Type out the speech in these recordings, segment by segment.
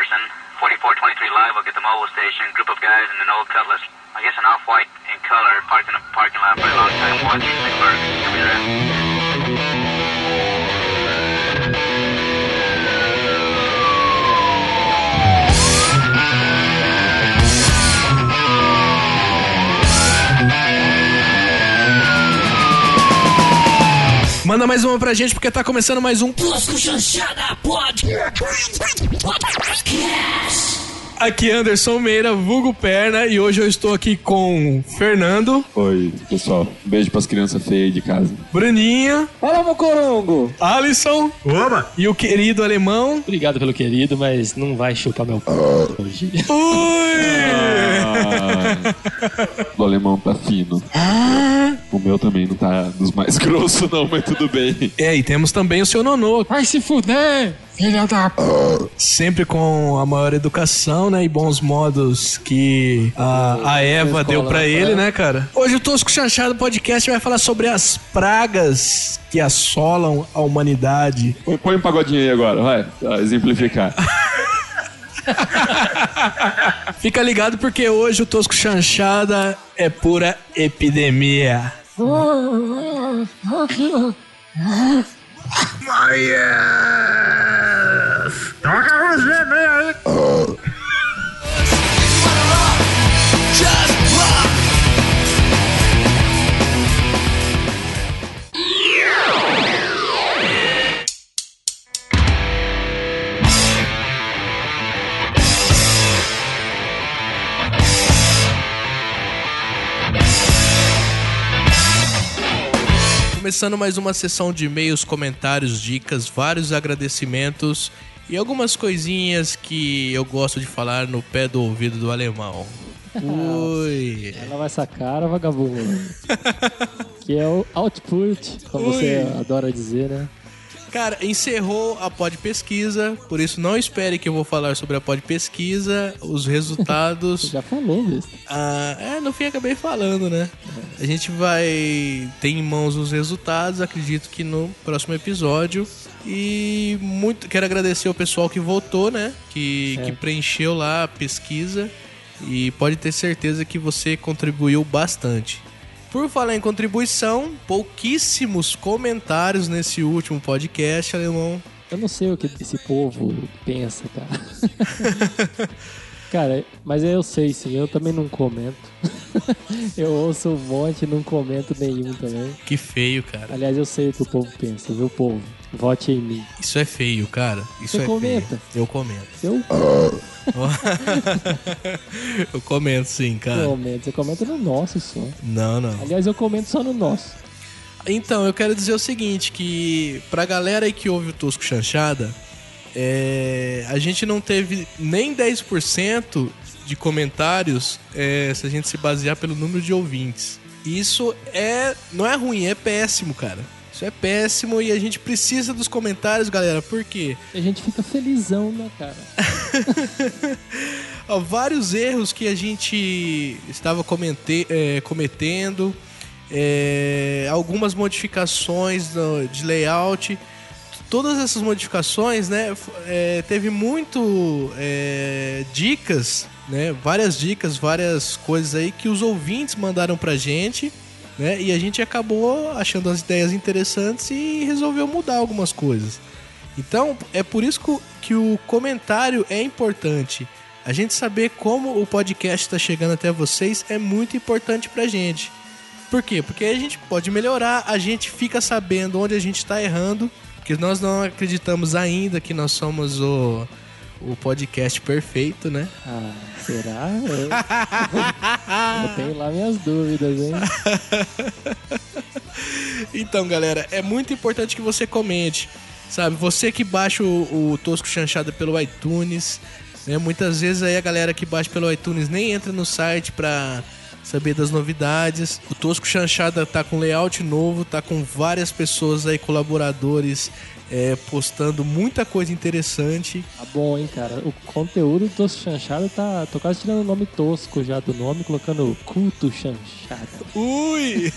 Anderson, 4423 Live. I'll get the mobile station. Group of guys in an old Cutlass. I guess an off-white in color, parked in a parking lot for a long time watching the clerk. Give me that. Manda mais uma pra gente, porque tá começando mais um Tosco Chanchada Podcast. Aqui Anderson Meira, vulgo Perna, e hoje eu estou aqui com Fernando. Oi, pessoal. Um beijo pras crianças feias aí de casa. Bruninha. Fala, Mocorongo. Alisson. Oba! E o querido alemão. Obrigado pelo querido, mas não vai chupar meu p hoje. Ui! O alemão tá fino. O meu também não tá dos mais grossos não, mas tudo bem. É, e temos também o seu Nonô. Vai se fuder, filha da p... Sempre com a maior educação, né, e bons modos que a Eva deu pra ele, né, cara? Hoje o Tosco Chanchado Podcast vai falar sobre as pragas que assolam a humanidade. Põe um pagodinho aí agora, vai, pra exemplificar. Fica ligado porque hoje o Tosco Chanchada é pura epidemia. Toca a música aí! Começando mais uma sessão de e-mails, comentários, dicas, vários agradecimentos e algumas coisinhas que eu gosto de falar no pé do ouvido do alemão. Ui! Ela vai sacar, vagabundo. Que é o output, como você adora dizer, né? Cara, encerrou a Pod Pesquisa, por isso não espere que eu vou falar sobre a Pod Pesquisa, os resultados. Já falou isso. No fim acabei falando, né? A gente vai ter em mãos os resultados, acredito que no próximo episódio. E quero agradecer ao pessoal que votou, né? Que preencheu lá a pesquisa. E pode ter certeza que você contribuiu bastante. Por falar em contribuição, pouquíssimos comentários nesse último podcast, alemão. Eu não sei o que esse povo pensa, cara. Cara, mas eu sei sim, eu também não comento. Eu ouço um monte e não comento nenhum também. Que feio, cara. Aliás, eu sei o que o povo pensa, viu, povo? Vote em mim. Isso é feio, cara. Isso Você é comenta? Feio. Eu comento. Eu comento sim, cara. Você comenta no nosso só. Não. Aliás, eu comento só no nosso. Então, eu quero dizer o seguinte, que pra galera aí que ouve o Tosco Chanchada, a gente não teve nem 10% de comentários se a gente se basear pelo número de ouvintes. Isso não é ruim, é péssimo, cara. Isso é péssimo e a gente precisa dos comentários, galera. Por quê? A gente fica felizão, né, cara? Vários erros que a gente estava cometendo, algumas modificações de layout. Todas essas modificações, né, teve muito dicas, né, várias dicas, várias coisas aí que os ouvintes mandaram pra gente, né, e a gente acabou achando as ideias interessantes e resolveu mudar algumas coisas. Então, é por isso que o comentário é importante. A gente saber como o podcast está chegando até vocês é muito importante pra gente. Por quê? Porque a gente pode melhorar, a gente fica sabendo onde a gente está errando, porque nós não acreditamos ainda que nós somos o podcast perfeito, né? Será? Eu tenho lá minhas dúvidas, hein? Então, galera, é muito importante que você comente, sabe? Você que baixa o Tosco Chanchada pelo iTunes, né? Muitas vezes aí a galera que baixa pelo iTunes nem entra no site pra saber das novidades. O Tosco Chanchada tá com layout novo, tá com várias pessoas aí, colaboradores, postando muita coisa interessante. Tá bom, hein, cara? O conteúdo do Tosco Chanchada tô quase tirando o nome tosco já do nome, colocando Culto Chanchada. Ui!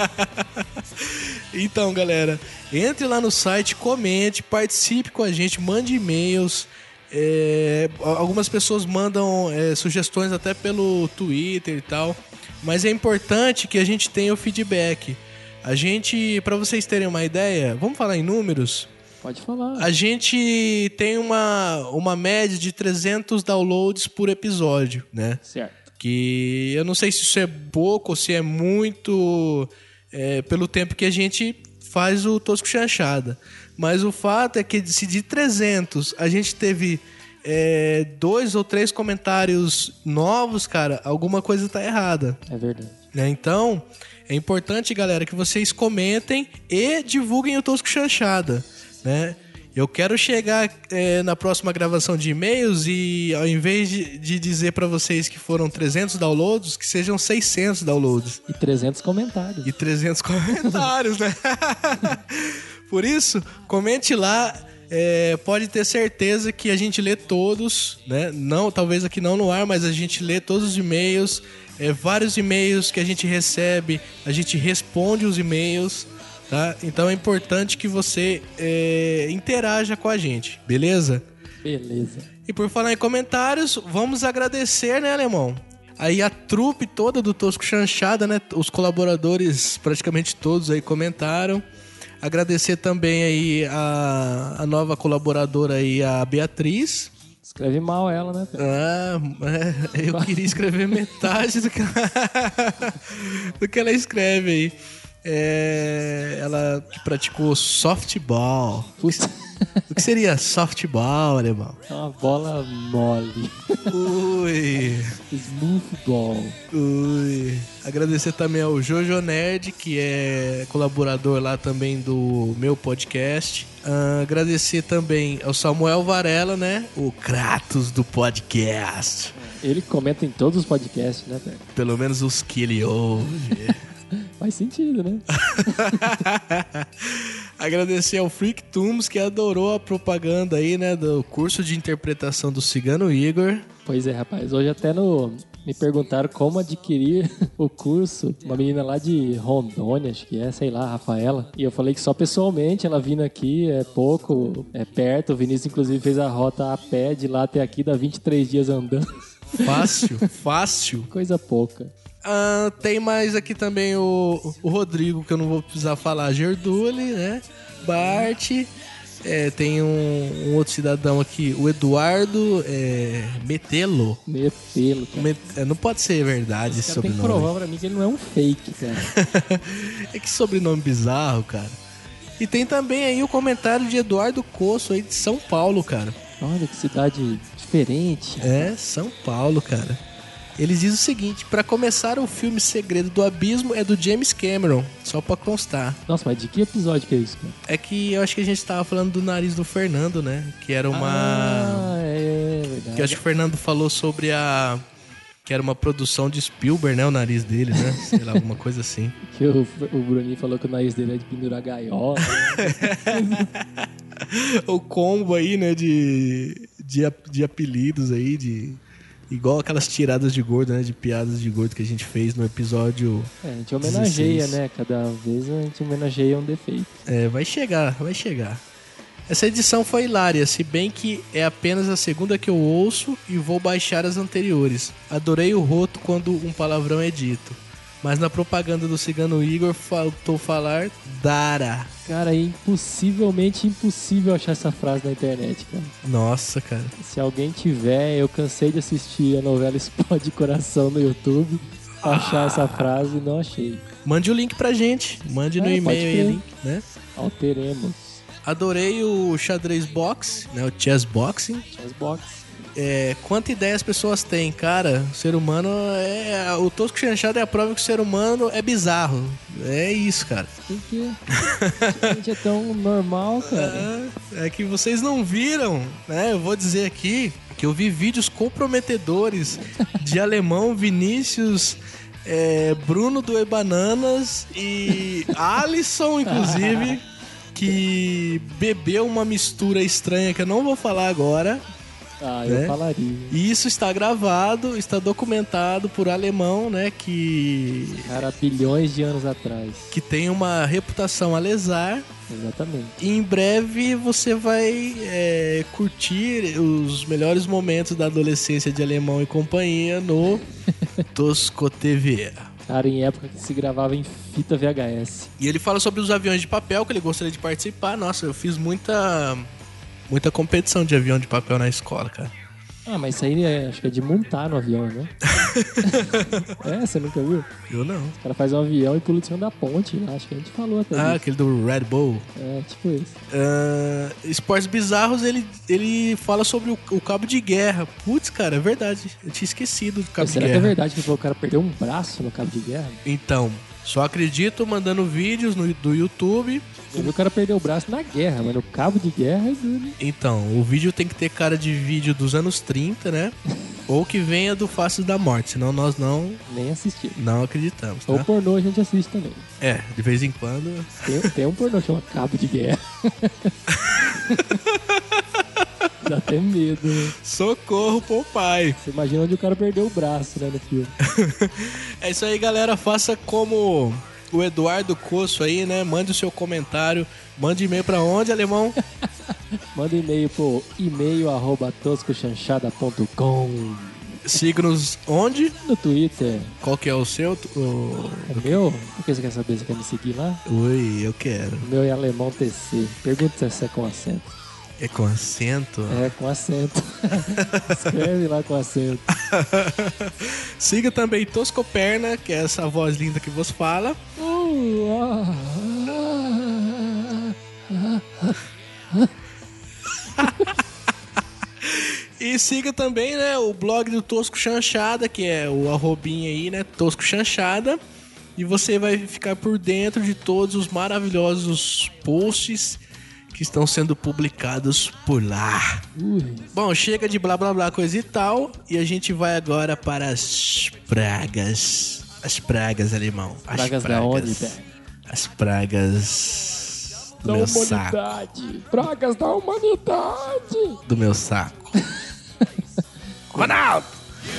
Então, galera, entre lá no site, comente, participe com a gente, mande e-mails, Algumas pessoas mandam sugestões até pelo Twitter e tal, mas é importante que a gente tenha o feedback. A gente, pra vocês terem uma ideia, vamos falar em números? Pode falar. A gente tem uma média de 300 downloads por episódio, né? Certo. Que eu não sei se isso é pouco ou se é muito pelo tempo que a gente faz o Tosco Chanchada. Mas o fato é que se de 300 a gente teve 2 ou 3 comentários novos, cara, alguma coisa tá errada. É verdade. Né? Então, é importante, galera, que vocês comentem e divulguem o Tosco Chanchada, né? Eu quero chegar na próxima gravação de e-mails e ao invés de dizer pra vocês que foram 300 downloads, que sejam 600 downloads. E 300 comentários. E 300 comentários, né? Por isso, comente lá. Pode ter certeza que a gente lê todos, né? Não, talvez aqui não no ar, mas a gente lê todos os e-mails. Vários e-mails que a gente recebe, a gente responde os e-mails, tá? Então é importante que você interaja com a gente, beleza? Beleza. E por falar em comentários, vamos agradecer, né, Alemão? Aí a trupe toda do Tosco Chanchada, né? Os colaboradores, praticamente todos aí comentaram. Agradecer também aí a nova colaboradora aí, a Beatriz. Escreve mal ela, né? Eu queria escrever metade do que ela escreve aí. Ela que praticou softball. Puta. O que seria softball, Alemão? É uma bola mole. Ui. Smoothball. Ui. Agradecer também ao Jojo Nerd, que é colaborador lá também do meu podcast. Agradecer também ao Samuel Varela, né? O Kratos do podcast. Ele comenta em todos os podcasts, né, velho? Pelo menos os que ele ouve. Faz sentido, né? Agradecer ao Freak Tunes, que adorou a propaganda aí, né? Do curso de interpretação do Cigano Igor. Pois é, rapaz. Hoje até me perguntaram como adquirir o curso. Uma menina lá de Rondônia, acho que sei lá, Rafaela. E eu falei que só pessoalmente, ela vindo aqui, é pouco, é perto. O Vinícius, inclusive, fez a rota a pé de lá até aqui, dá 23 dias andando. Fácil. Coisa pouca. Tem mais aqui também o Rodrigo, que eu não vou precisar falar, Gerduli, né? Bart. Tem um outro cidadão aqui, o Eduardo Metelo. Cara. Não pode ser verdade esse sobrenome. Tem que provar pra mim que ele não é um fake, cara. Que sobrenome bizarro, cara. E tem também aí o comentário de Eduardo Coço aí de São Paulo, cara. Olha que cidade diferente. São Paulo, cara. Eles dizem o seguinte: pra começar, o filme Segredo do Abismo é do James Cameron, só pra constar. Nossa, mas de que episódio que é isso, cara? É que eu acho que a gente tava falando do nariz do Fernando, né? Que era uma... verdade. Que eu acho que o Fernando falou sobre que era uma produção de Spielberg, né? O nariz dele, né? Sei lá, alguma coisa assim. Que o Bruninho falou que o nariz dele é de pendurar gaiola. O combo aí, né? De apelidos aí, igual aquelas tiradas de gordo, né? De piadas de gordo que a gente fez no episódio. A gente homenageia, 16. né? Cada vez a gente homenageia um defeito. Vai chegar. Essa edição foi hilária, se bem que é apenas a segunda que eu ouço e vou baixar as anteriores. Adorei o roto quando um palavrão é dito. Mas na propaganda do Cigano Igor faltou falar Dara. Cara, é impossivelmente impossível achar essa frase na internet, cara. Nossa, cara. Se alguém tiver, eu cansei de assistir a novela Explode Coração no YouTube, achar essa frase e não achei. Mande o link pra gente. Mande no e-mail aí o link, né? Alteremos. Adorei o xadrez box, né? O chess boxing. Chess box. Quanta ideia as pessoas têm, cara. O ser humano o Tosco Chanchada é a prova que o ser humano é bizarro. É isso, cara. Por quê? A gente é tão normal, cara. É que vocês não viram, né? Eu vou dizer aqui que eu vi vídeos comprometedores de Alemão, Vinícius, Bruno do E-Bananas e Alisson, inclusive, que bebeu uma mistura estranha que eu não vou falar agora. Ah, né? eu falaria. E isso está gravado, está documentado por alemão, né? Cara, bilhões de anos atrás. Que tem uma reputação a lesar. Exatamente. E em breve você vai curtir os melhores momentos da adolescência de Alemão e companhia no Tosco TV. Cara, em época que se gravava em fita VHS. E ele fala sobre os aviões de papel que ele gostaria de participar. Nossa, eu fiz muita competição de avião de papel na escola, cara. Ah, mas isso aí acho que é de montar no avião, né? Você nunca viu? Eu não. O cara faz um avião e pula de cima da ponte, né? Acho que a gente falou até disso. Aquele do Red Bull. É, tipo isso. Esportes Bizarros, ele fala sobre o cabo de guerra. Putz, cara, é verdade. Eu tinha esquecido do cabo de Será guerra. que é verdade que o cara perdeu um braço no cabo de guerra? Então, só acredito mandando vídeos do YouTube. Eu vi o cara perdeu o braço na guerra, mas no cabo de guerra é duro. Então, o vídeo tem que ter cara de vídeo dos anos 30, né? Ou que venha do Faces da Morte, senão nós nem assistimos. não acreditamos, tá? Ou pornô a gente assiste também. De vez em quando. Tem um pornô que chama Cabo de Guerra. Dá até medo. Socorro, pô, pai. Você imagina onde o cara perdeu o braço, né, no filme. É isso aí, galera. Faça como o Eduardo Coço aí, né? Mande o seu comentário. Mande e-mail pra onde, alemão? Manda e-mail pro e-mail@toscochanchada.com. Siga-nos onde? No Twitter. Qual que é o seu? O meu? Por que você quer saber? Você quer me seguir lá? Ui, eu quero. O meu é Alemão TC. Pergunta se é com acento. É com acento? É, com acento. Escreve lá com acento. Siga também Toscoperna, que é essa voz linda que vos fala. E siga também, né, o blog do Tosco Chanchada, que é o arrobinha aí, né, Tosco Chanchada. E você vai ficar por dentro de todos os maravilhosos posts que estão sendo publicados por lá. Bom, chega de blá blá blá coisa e tal. E a gente vai agora para as pragas. As pragas, alemão. As Pragas da onde, velho? As pragas do meu saco. Pragas da humanidade. Do meu saco. Ronaldo!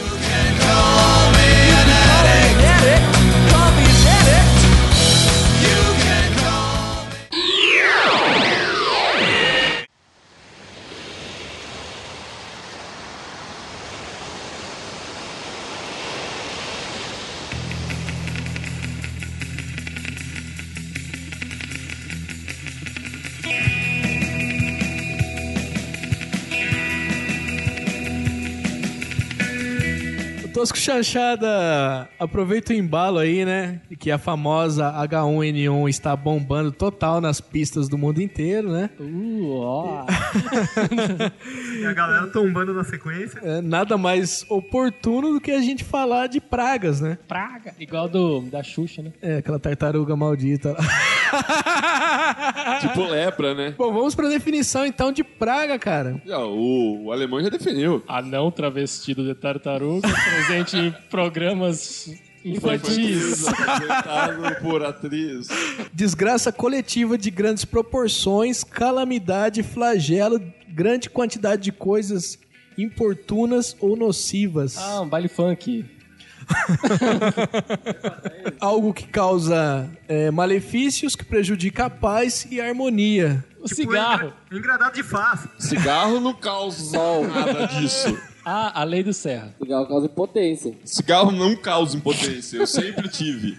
Tosco Chanchada, aproveita o embalo aí, né? Que a famosa H1N1 está bombando total nas pistas do mundo inteiro, né? E a galera tombando na sequência. Nada mais oportuno do que a gente falar de pragas, né? Praga. Igual da Xuxa, né? Aquela tartaruga maldita lá. Tipo lepra, né? Bom, vamos pra definição então de praga, cara. O alemão já definiu. Anão travestido de tartaruga, presente em programas infantis. Apresentado por atriz. Desgraça coletiva de grandes proporções, calamidade, flagelo, grande quantidade de coisas importunas ou nocivas. Um baile funk. Algo que causa malefícios, que prejudica a paz e a harmonia. O cigarro. Engradado de face. Cigarro não causa nada disso. A lei do Serra. Cigarro causa impotência. Cigarro não causa impotência, eu sempre tive.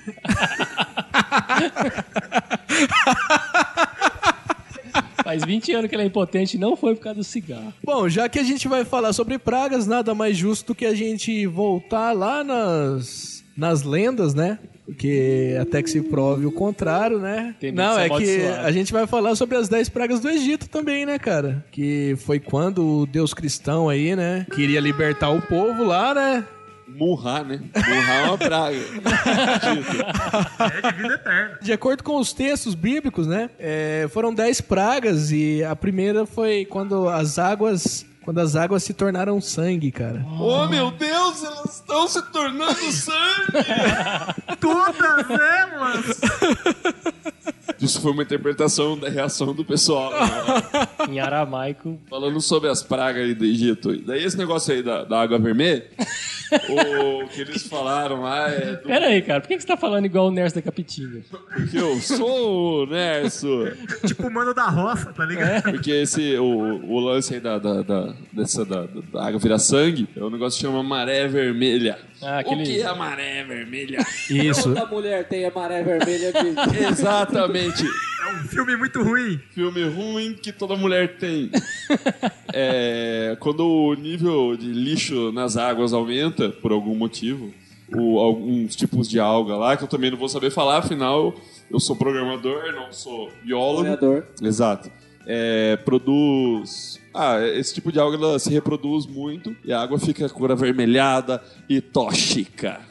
Faz 20 anos que ele é impotente e não foi por causa do cigarro. Bom, já que a gente vai falar sobre pragas, nada mais justo do que a gente voltar lá nas lendas, né? Porque até que se prove o contrário, né? Não, é que a gente vai falar sobre as 10 pragas do Egito também, né, cara? Que foi quando o deus cristão aí, né? Queria libertar o povo lá, né? Murrar, né? Murrar é uma praga. É de vida eterna. De acordo com os textos bíblicos, né? Foram 10 pragas e a primeira foi quando as águas se tornaram sangue, cara. Oh, meu Deus, elas estão se tornando sangue! Todas elas! Isso foi uma interpretação da reação do pessoal. Né? Em aramaico. Falando sobre as pragas aí do Egito. Daí esse negócio aí da água vermelha, o que eles falaram lá é... Pera aí, cara. Por que você tá falando igual o Nerso da Capitinga? Porque eu sou o Nerso. Tipo o mano da roça, tá ligado? Porque o lance aí da água virar sangue é um negócio que chama maré vermelha. O que é a maré vermelha? Isso. Toda mulher tem a maré vermelha aqui. Exatamente. É um filme muito ruim. Filme ruim que toda mulher tem. Quando o nível de lixo nas águas aumenta, por algum motivo, alguns tipos de alga lá, que eu também não vou saber falar, afinal, eu sou programador, não sou biólogo. Sonhador. Exato. Produz... esse tipo de alga ela se reproduz muito e a água fica cor avermelhada e tóxica.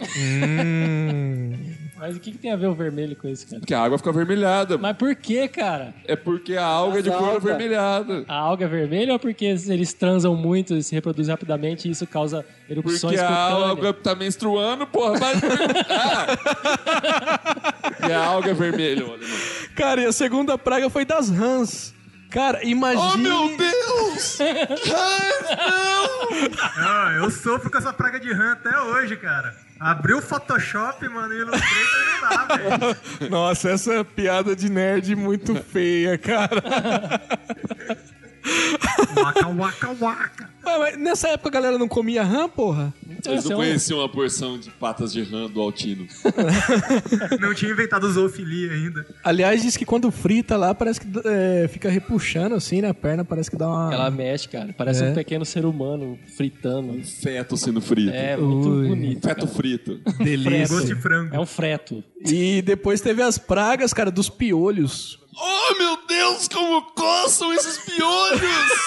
Mas o que tem a ver o vermelho com isso, cara? Porque a água fica avermelhada. Mas por que, cara? É porque a alga é de cor avermelhada. A alga é vermelha ou porque eles transam muito e se reproduzem rapidamente e isso causa erupções Porque a cutâneas? alga tá menstruando, porra, vai perguntar. E a alga é vermelha, olha. Cara, e a segunda praga foi das rãs. Cara, imagina... Oh, meu Deus! Não, eu sofro com essa praga de rã até hoje, cara. Abriu o Photoshop, mano, e o Illustrator não dá, velho. Nossa, essa piada de nerd muito feia, cara. Waka, waka, waka. Mas nessa época a galera não comia rã, porra? Eles não conheciam a porção de patas de rã do Altino. Não tinha inventado zoofilia ainda. Aliás, diz que quando frita lá, parece que fica repuxando assim, né? A perna parece que dá uma... Ela mexe, cara. Parece um pequeno ser humano fritando. Um feto sendo frito. É, muito bonito. Feto cara. frito. Delícia. Gosto de frango. É um freto. E depois teve as pragas, cara, dos piolhos. Oh, meu Deus, como coçam esses piolhos!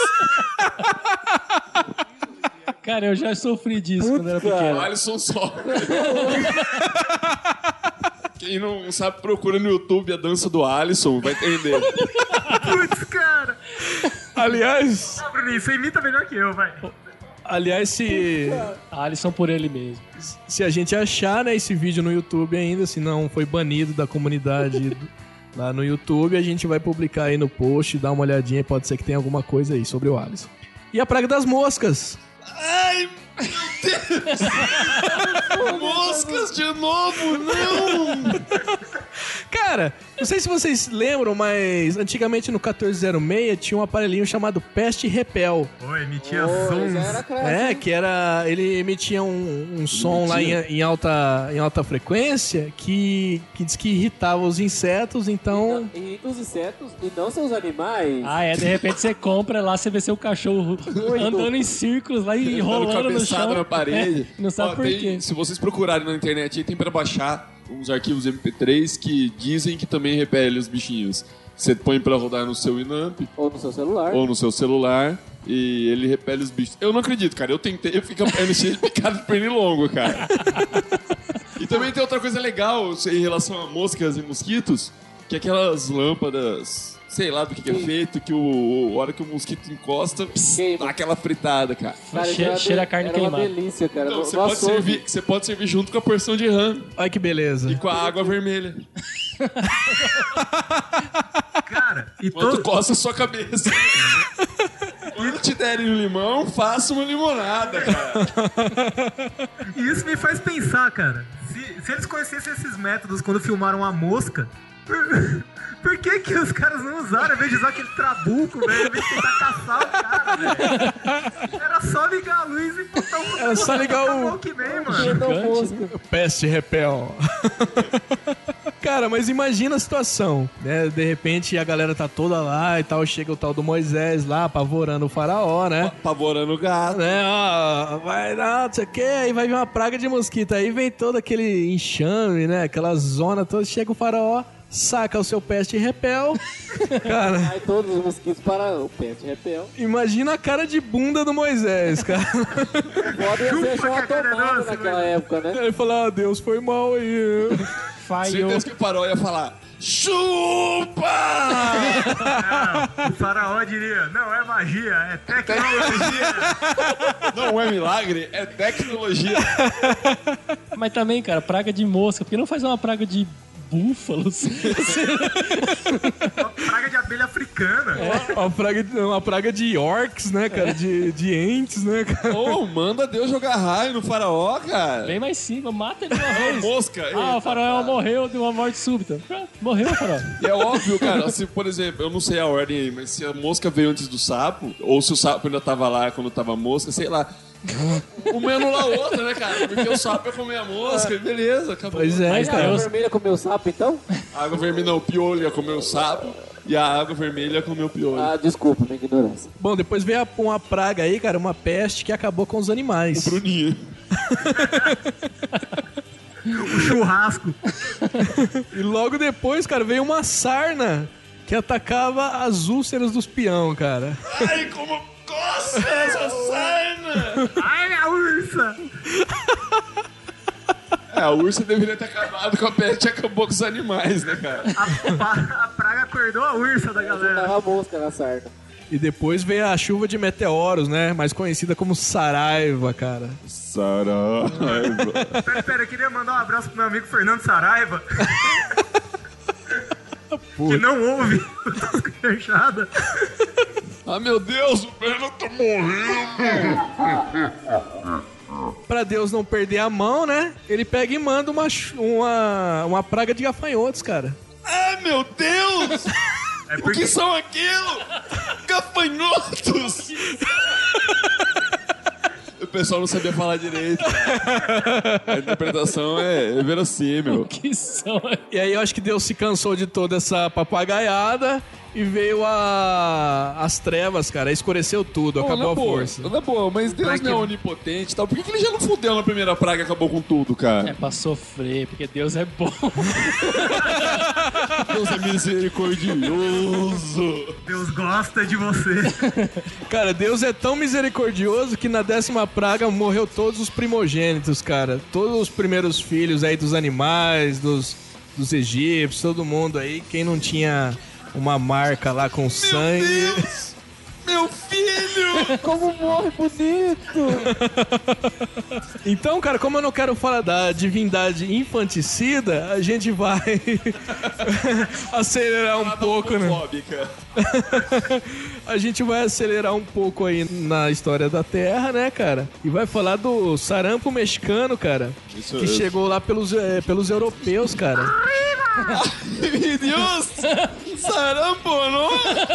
Cara, eu já sofri disso quando era O pequeno. Alisson sofre. Quem não sabe, procura no YouTube a dança do Alisson, vai entender. Putz, cara. Aliás, Ah, Bruninho, você imita melhor que eu, vai. aliás, Alisson por ele mesmo. se a gente achar, né, esse vídeo no YouTube ainda, se não foi banido da comunidade lá no YouTube, a gente vai publicar aí no post, dá uma olhadinha, pode ser que tenha alguma coisa aí sobre o Alisson. E a praga das moscas. Ai, meu Deus! Moscas de novo, não! Cara, não sei se vocês lembram, mas antigamente no 1406 tinha um aparelhinho chamado Peste Repel. Pô, emitia Já sons. era craque. Que era... Ele emitia um som lá em alta frequência que diz que irritava os insetos, então... E dos insetos e não seus animais. De repente você compra lá, você vê seu cachorro andando em círculos lá e rolando no chão. Cabeçada na parede. Não sabe por quê. Se vocês procurarem na internet aí, tem pra baixar uns arquivos MP3 que dizem que também repele os bichinhos. Você põe pra rodar no seu Inamp Ou no seu celular. ou no seu celular e ele repele os bichos. Eu não acredito, cara. Eu tentei, eu fico a perna cheia de picado de pernilongo, cara. E também tem outra coisa legal em relação a moscas e mosquitos, que é aquelas lâmpadas, sei lá do que é feito, que a hora que o mosquito encosta, Queima. dá aquela fritada, cara. Cara, Cheira a carne era uma queimada. delícia, cara. Então, No você pode servir junto com a porção de rã Olha que beleza. e com a água vermelha. Cara, e Enquanto todo... coça a sua cabeça. Quando te derem um limão, faça uma limonada, cara. E isso me faz pensar, cara. Se eles conhecessem esses métodos quando filmaram a mosca, por que os caras não usaram, ao invés de usar aquele trabuco, velho, ao invés de tentar caçar o cara, velho? Era só ligar a luz e botar um... Era só ligar o- Walkman, mano. mosca. Peste Repel. Cara, mas imagina a situação, né? De repente a galera tá toda lá e tal, chega o tal do Moisés lá, apavorando o faraó, né? Apavorando o gato. Né, ó, vai dar, não sei o que, aí vai vir uma praga de mosquito, aí vem todo aquele enxame, né? Aquela zona toda, chega o faraó, saca o seu Peste Repel. Cara, Aí todos os mosquitos para o Peste Repel. imagina a cara de bunda do Moisés, cara. Pode ser só uma que a cara é tomada nossa, naquela velho. época, né? Ele falou, Deus, foi mal aí. Certeza que o Paró ia falar: chupa! Não, o faraó diria, não é magia, é tecnologia. Não é milagre, é tecnologia. Mas também, cara, praga de mosca. Por que não faz uma praga de búfalos. Uma praga de abelha africana. Uma praga de orcs, né, cara? De entes, né, cara? Ô, manda Deus jogar raio no faraó, cara. Bem mais simples, mata ele de uma vez. Mosca. O faraó morreu de uma morte súbita. Pronto, morreu o faraó. E é óbvio, cara, se, por exemplo, eu não sei a ordem aí, mas se a mosca veio antes do sapo, ou se o sapo ainda tava lá quando tava a mosca, sei lá. Uma anula a outra, né, cara? Porque o sapo ia comer a mosca, beleza, acabou. Pois é, Mas A água Deus, vermelha comeu o sapo, então? A água vermelha não, o piolho ia comer o sapo e a água vermelha ia comer o piolho. Ah, desculpa, minha ignorância. Bom, depois veio uma praga aí, cara, uma peste que acabou com os animais. Bruninho. O churrasco. E logo depois, cara, veio uma sarna que atacava as úlceras dos peão, cara. Ai, como coça essa sarna! Ai, a ursa. A ursa deveria ter acabado com a peste e acabou com os animais, né, cara? A praga acordou a ursa da galera. Tava a mosca na sarna. E depois veio a chuva de meteoros, né? Mais conhecida como Saraiva, cara. Saraiva. Pera, eu queria mandar um abraço pro meu amigo Fernando Saraiva. Que não ouve o Tosco e Chanchada. Ah, meu Deus, o Fernando tá morrendo. Pra Deus não perder a mão, né? Ele pega e manda uma praga de gafanhotos, cara. Ah, meu Deus! O que são aquilo? Gafanhotos! O pessoal não sabia falar direito, cara. A interpretação é verossímil. que são... E aí eu acho que Deus se cansou de toda essa papagaiada e veio as trevas, cara. Escureceu tudo, acabou a força. Na boa, mas Deus não é onipotente e tal. Por que ele já não fudeu na primeira praga e acabou com tudo, cara? É pra sofrer, porque Deus é bom. Deus é misericordioso. Deus gosta de você. Cara, Deus é tão misericordioso que na 10ª praga morreu todos os primogênitos, cara. Todos os primeiros filhos aí dos animais, dos egípcios, todo mundo aí. Quem não tinha uma marca lá com sangue... Meu Deus! Meu filho! Como morre bonito! Então, cara, como eu não quero falar da divindade infanticida, a gente vai acelerar um pouco, né? A gente vai acelerar um pouco aí na história da Terra, né, cara? E vai falar do sarampo mexicano, cara. Isso que chegou lá pelos europeus, cara. Meu Deus! Sarampo, não?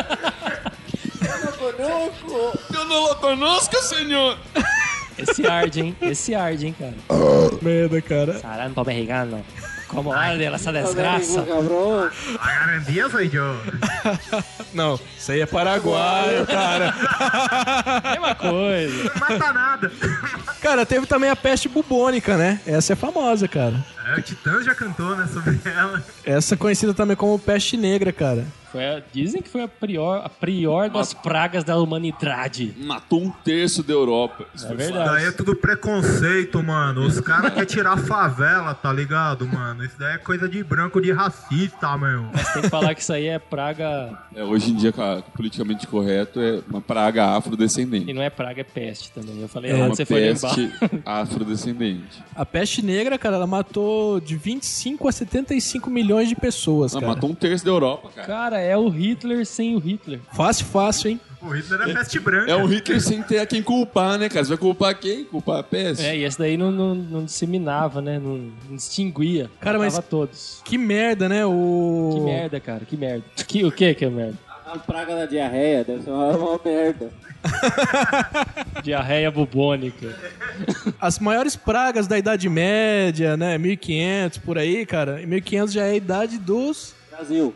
Eu não lo conosco, senhor! Esse arde, hein, cara. Merda, cara. Sarampo mexicano. Como arde essa desgraça. Cabrão. A garantia sou eu. Não, isso aí é paraguaio, cara. Mesma coisa. Não mata nada. Cara, teve também a peste bubônica, né? Essa é famosa, cara. O Titãs já cantou, né, sobre ela. Essa é conhecida também como peste negra, cara. Dizem que foi a pior das pragas da humanidade. Matou 1/3 da Europa. É verdade. Isso daí é tudo preconceito, mano. Os caras querem tirar a favela, tá ligado, mano? Isso daí é coisa de branco, de racista, meu. Mas tem que falar que isso aí é praga... Hoje em dia, politicamente correto, é uma praga afrodescendente. E não é praga, é peste também. Eu falei É errado, uma você foi lembrar. peste afrodescendente. A peste negra, cara, ela matou de 25 a 75 milhões de pessoas, cara. Matou 1/3 da Europa, cara. Cara, é o Hitler sem o Hitler. Fácil, hein? O Hitler é peste branca. É o Hitler sem ter a quem culpar, né, cara? Você vai culpar quem? Culpar a peste? E esse daí não disseminava, né? Não distinguia. Cara, mas todos. Que merda, né? Que merda, cara. Que merda. O que é merda? A praga da diarreia deve ser uma merda. Diarreia bubônica. As maiores pragas da Idade Média, né? 1500, por aí, cara. Em 1500 já é a idade dos... Brasil.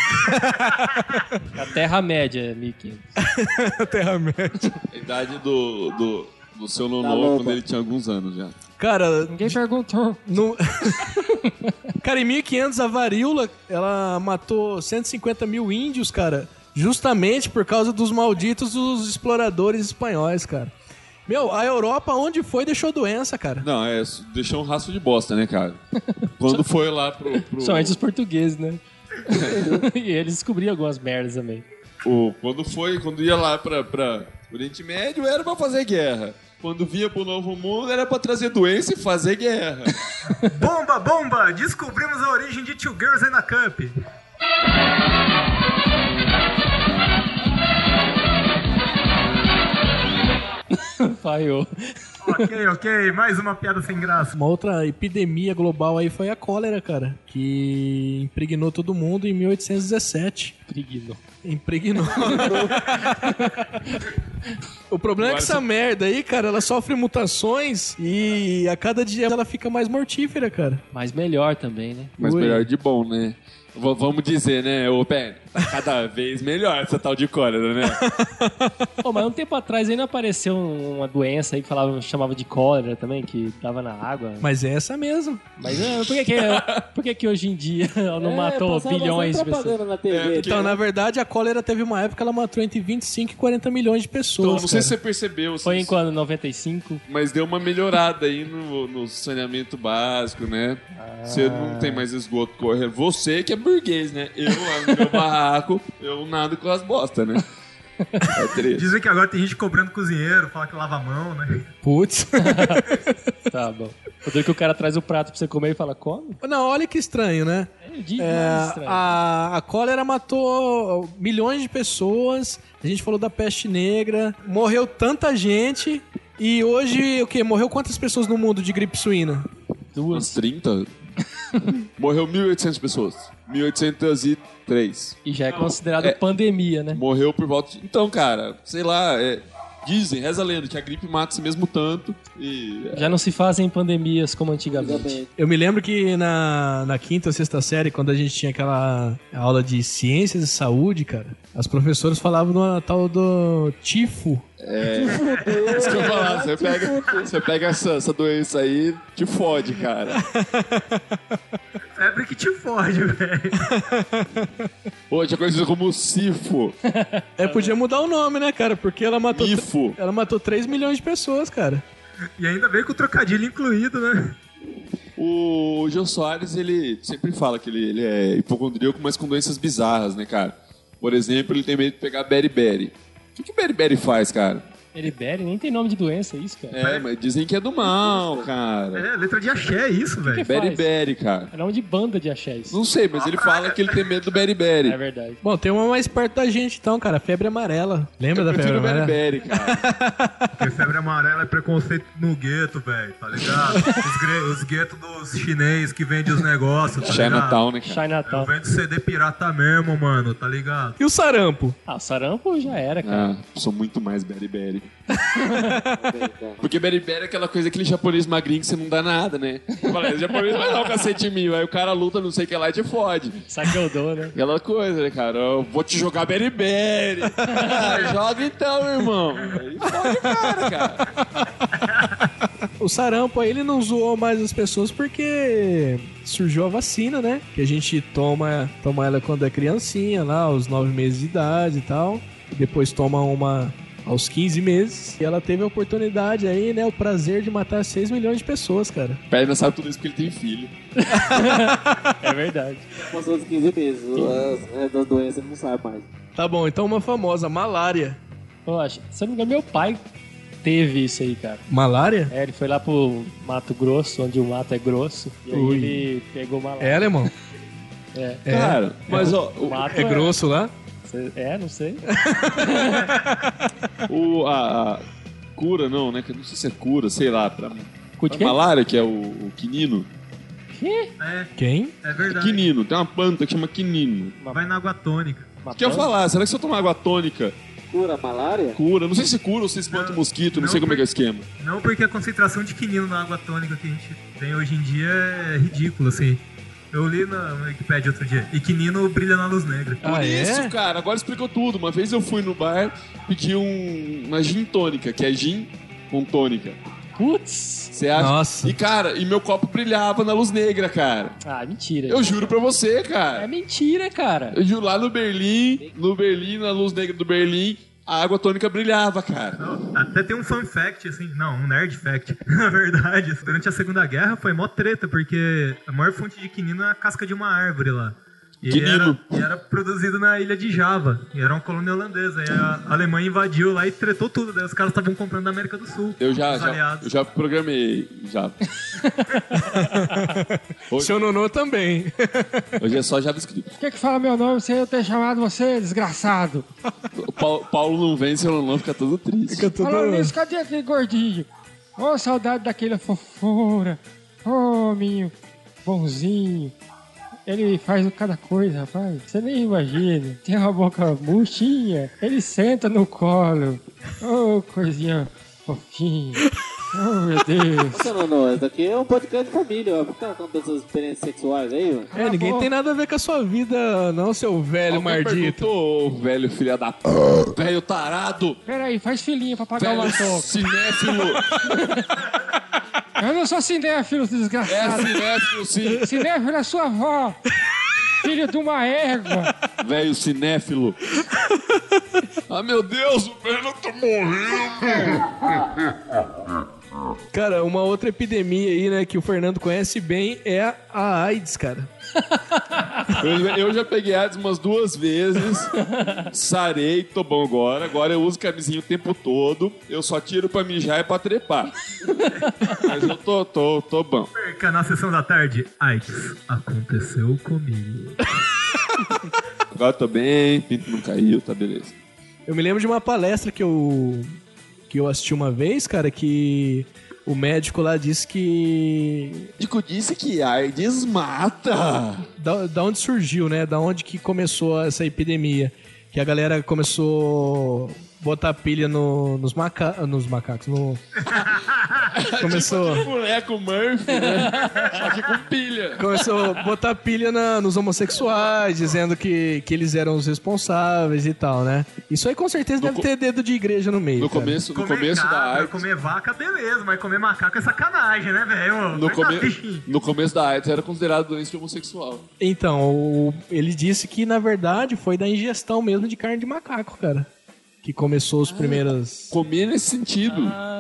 A Terra-média é 1500. A Terra-média. A idade do seu Nonô quando ele tinha alguns anos já. Cara... Ninguém perguntou. Cara, em 1500 a varíola, ela matou 150 mil índios, cara. Justamente por causa dos malditos dos exploradores espanhóis, cara. Meu, a Europa, onde foi, deixou doença, cara. Não, deixou um rastro de bosta, né, cara? Quando foi lá pro... Somente os portugueses, né? E eles descobriam algumas merdas também. Quando ia lá pra Oriente Médio, era pra fazer guerra. Quando vinha pro Novo Mundo, era pra trazer doença e fazer guerra. Bomba, bomba! Descobrimos a origem de Two Girls in a Cup. Falhou. Ok, mais uma piada sem graça. Uma outra epidemia global aí foi a cólera, cara, que impregnou todo mundo em 1817. Impregnou. O problema é que essa merda aí, cara, ela sofre mutações e a cada dia ela fica mais mortífera, cara. Mas melhor também, né? Mas Ui. melhor de bom, né? Vamos dizer, né, ô Pé, cada vez melhor essa tal de cólera, né? Pô, mas um tempo atrás ainda apareceu uma doença aí que chamava de cólera também, que dava na água. Mas é essa mesmo. Mas por que hoje em dia ela não matou passava bilhões de bastante pessoas? propaganda na TV. porque- Então, na verdade, a cólera teve uma época que ela matou entre 25 e 40 milhões de pessoas. Então, não sei se você cara. percebeu, Foi em quando? 95? mas deu uma melhorada aí no saneamento básico, né? Você não tem mais esgoto correndo. Você que é burguês, né? Eu lá no meu barraco, eu nado com as bostas, né? É triste. Dizem que agora tem gente cobrando cozinheiro, fala que lava a mão, né? Putz. Tá bom. O dia que o cara traz o prato pra você comer e fala, come? Não, olha que estranho, né? A cólera matou milhões de pessoas. A gente falou da peste negra. Morreu tanta gente. E hoje, o quê? Morreu quantas pessoas no mundo de gripe suína? Umas 30? Morreu 1.800 pessoas. 1.803. E já é considerado pandemia, né? Morreu por volta de... Então, cara, sei lá, dizem, reza a lenda, que a gripe mata esse mesmo tanto e... Já não se fazem pandemias como antigamente. Eu me lembro que na quinta ou sexta série, quando a gente tinha aquela aula de ciências e saúde, cara, as professoras falavam do tal do tifo. Isso que eu ia falar, você pega essa doença aí, te fode, cara. Febre que te fode, velho. Pô, tinha coisa como sifo, Podia mudar o nome, né, cara? Porque ela matou... mifo. Ela matou 3 milhões de pessoas, cara. E ainda veio com o trocadilho incluído, né? O Jô Soares, ele sempre fala que ele é hipocondríaco, mas com doenças bizarras, né, cara? Por exemplo, ele tem medo de pegar beriberi. O que beriberi faz, cara? Beriberi nem tem nome de doença, isso, cara. Mas dizem que é do mal, cara. Letra de axé, isso, velho. Beriberi, cara. É nome de banda de axé, isso. Não sei, mas ele fala que ele tem medo do beriberi. É verdade. Bom, tem uma mais perto da gente, então, cara. Febre amarela. Lembra da Eu febre prefiro amarela? beriberi, cara. Porque febre amarela é preconceito no gueto, velho, tá ligado? Os guetos dos chinês que vendem os negócios, tá ligado? Chinatown, né, cara? Eu Chinatown. vendo CD pirata mesmo, mano, tá ligado? E o sarampo? Ah, o sarampo já era, cara. Sou muito mais beriberi. Porque beriberi é aquela coisa, aquele japonês magrinho que você não dá nada, né? Fala, japonês vai dar um cacete em mim, aí o cara luta não sei o que lá e te fode. Sabe que eu dou, né? Aquela coisa, né, cara? Eu vou te jogar beriberi. Joga então, irmão. Aí fode o cara. O sarampo aí, ele não zoou mais as pessoas porque surgiu a vacina, né? Que a gente toma ela quando é criancinha, lá, aos 9 meses de idade e tal. E depois toma uma aos 15 meses. E ela teve a oportunidade aí, né? O prazer de matar 6 milhões de pessoas, cara. Perna sabe tudo isso porque ele tem filho. É verdade. Passou os 15 meses. Das doenças ele não sabe mais. Tá bom, então uma famosa, malária. Poxa, se eu não me engano, meu pai teve isso aí, cara. Malária? Ele foi lá pro Mato Grosso, onde o mato é grosso. E aí Ui. ele pegou uma É, alemão? É. Cara, mas ó, O mato É grosso lá? não sei. a cura não, né? Que eu não sei se é cura, sei lá, pra Quê? malária, que é o quinino. Quem? É verdade. Quinino, tem uma planta que chama quinino. Vai na água tônica. O que eu ia falar? Será que se eu tomar água tônica, Cura a malária? cura? Não sei se cura ou se espanta o mosquito, não sei como é que é o esquema. Não, porque a concentração de quinino na água tônica que a gente tem hoje em dia é ridícula, assim. Eu li na Wikipedia outro dia. E quinino brilha na luz negra. Ah, é? Isso, cara, agora explicou tudo. Uma vez eu fui no bar, pedi uma gin tônica, que é gin com tônica. Putz! Você acha? Nossa. E, cara, meu copo brilhava na luz negra, cara. Ah, mentira. Eu juro pra você, É cara. mentira, cara. Eu juro, lá no Berlim, na luz negra do Berlim, a água tônica brilhava, cara. Até tem um fun fact, assim, não, um nerd fact. Na verdade, durante a Segunda Guerra foi mó treta, porque a maior fonte de quinino é a casca de uma árvore lá. E era produzido na ilha de Java. E era uma colônia holandesa. E a Alemanha invadiu lá e tretou tudo. Daí os caras estavam comprando da América do Sul. Eu já programei Java. Seu Nonô também. Hoje é só JavaScript. Por que fala meu nome sem eu ter chamado você, desgraçado? O Paulo não vem, seu Nonô fica todo triste. Falando nisso, cadê aquele gordinho? Ô, saudade daquela fofura. Ô, minho bonzinho. Ele faz cada coisa, rapaz. Você nem imagina. Tem uma boca murchinha. Ele senta no colo. Ô, coisinha fofinha. Oh, meu Deus. Não, esse daqui é um podcast de família. Por que tá contando suas experiências sexuais aí, mano? Ninguém tem nada a ver com a sua vida, não, seu velho mardito. Ô, velho filha da p... velho tarado. Peraí, faz filhinha pra pagar uma toca. Cinéfilo. Eu não sou cinéfilo, desgraçado. É cinéfilo, sim. Cinéfilo é sua avó. Filho de uma égua. Velho cinéfilo. Ah, meu Deus, o velho tá morrendo. Cara, uma outra epidemia aí, né, que o Fernando conhece bem é a AIDS, cara. Eu já peguei AIDS umas 2 vezes, sarei, tô bom agora. Agora eu uso camisinha o tempo todo. Eu só tiro pra mijar e pra trepar. Mas eu tô bom. Perca na sessão da tarde. AIDS, aconteceu comigo. Agora eu tô bem, pinto não caiu, tá beleza. Eu me lembro de uma palestra que eu assisti uma vez, cara, que o médico lá disse que... O médico disse que AIDS mata. Da onde surgiu, né? Da onde que começou essa epidemia. Que a galera começou a botar pilha nos macacos. Começou... Tipo boneco Murphy, né? Só que com pilha. Começou a botar pilha nos homossexuais, dizendo que eles eram os responsáveis e tal, né? Isso aí com certeza deve ter dedo de igreja no meio. No começo da AIDS... Comer vaca, beleza, mas comer macaco é sacanagem, né, velho? No começo da AIDS era considerado doença homossexual. Então, ele disse que, na verdade, foi da ingestão mesmo de carne de macaco, cara. Que começou os primeiros... Comer nesse sentido.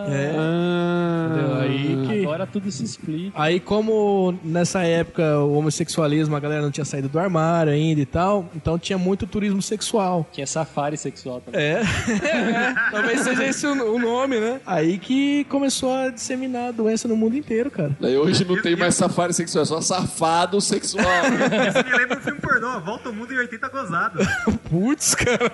Agora tudo se explica. Aí, como nessa época o homossexualismo, a galera não tinha saído do armário ainda e tal, então tinha muito turismo sexual. Tinha safari sexual também. Talvez seja esse o nome, né? Aí que começou a disseminar a doença no mundo inteiro, cara. Daí hoje não tem mais safari sexual, é só safado sexual. Isso me lembra um filme pornô, Volta ao Mundo em 80 Gozado. Putz, cara.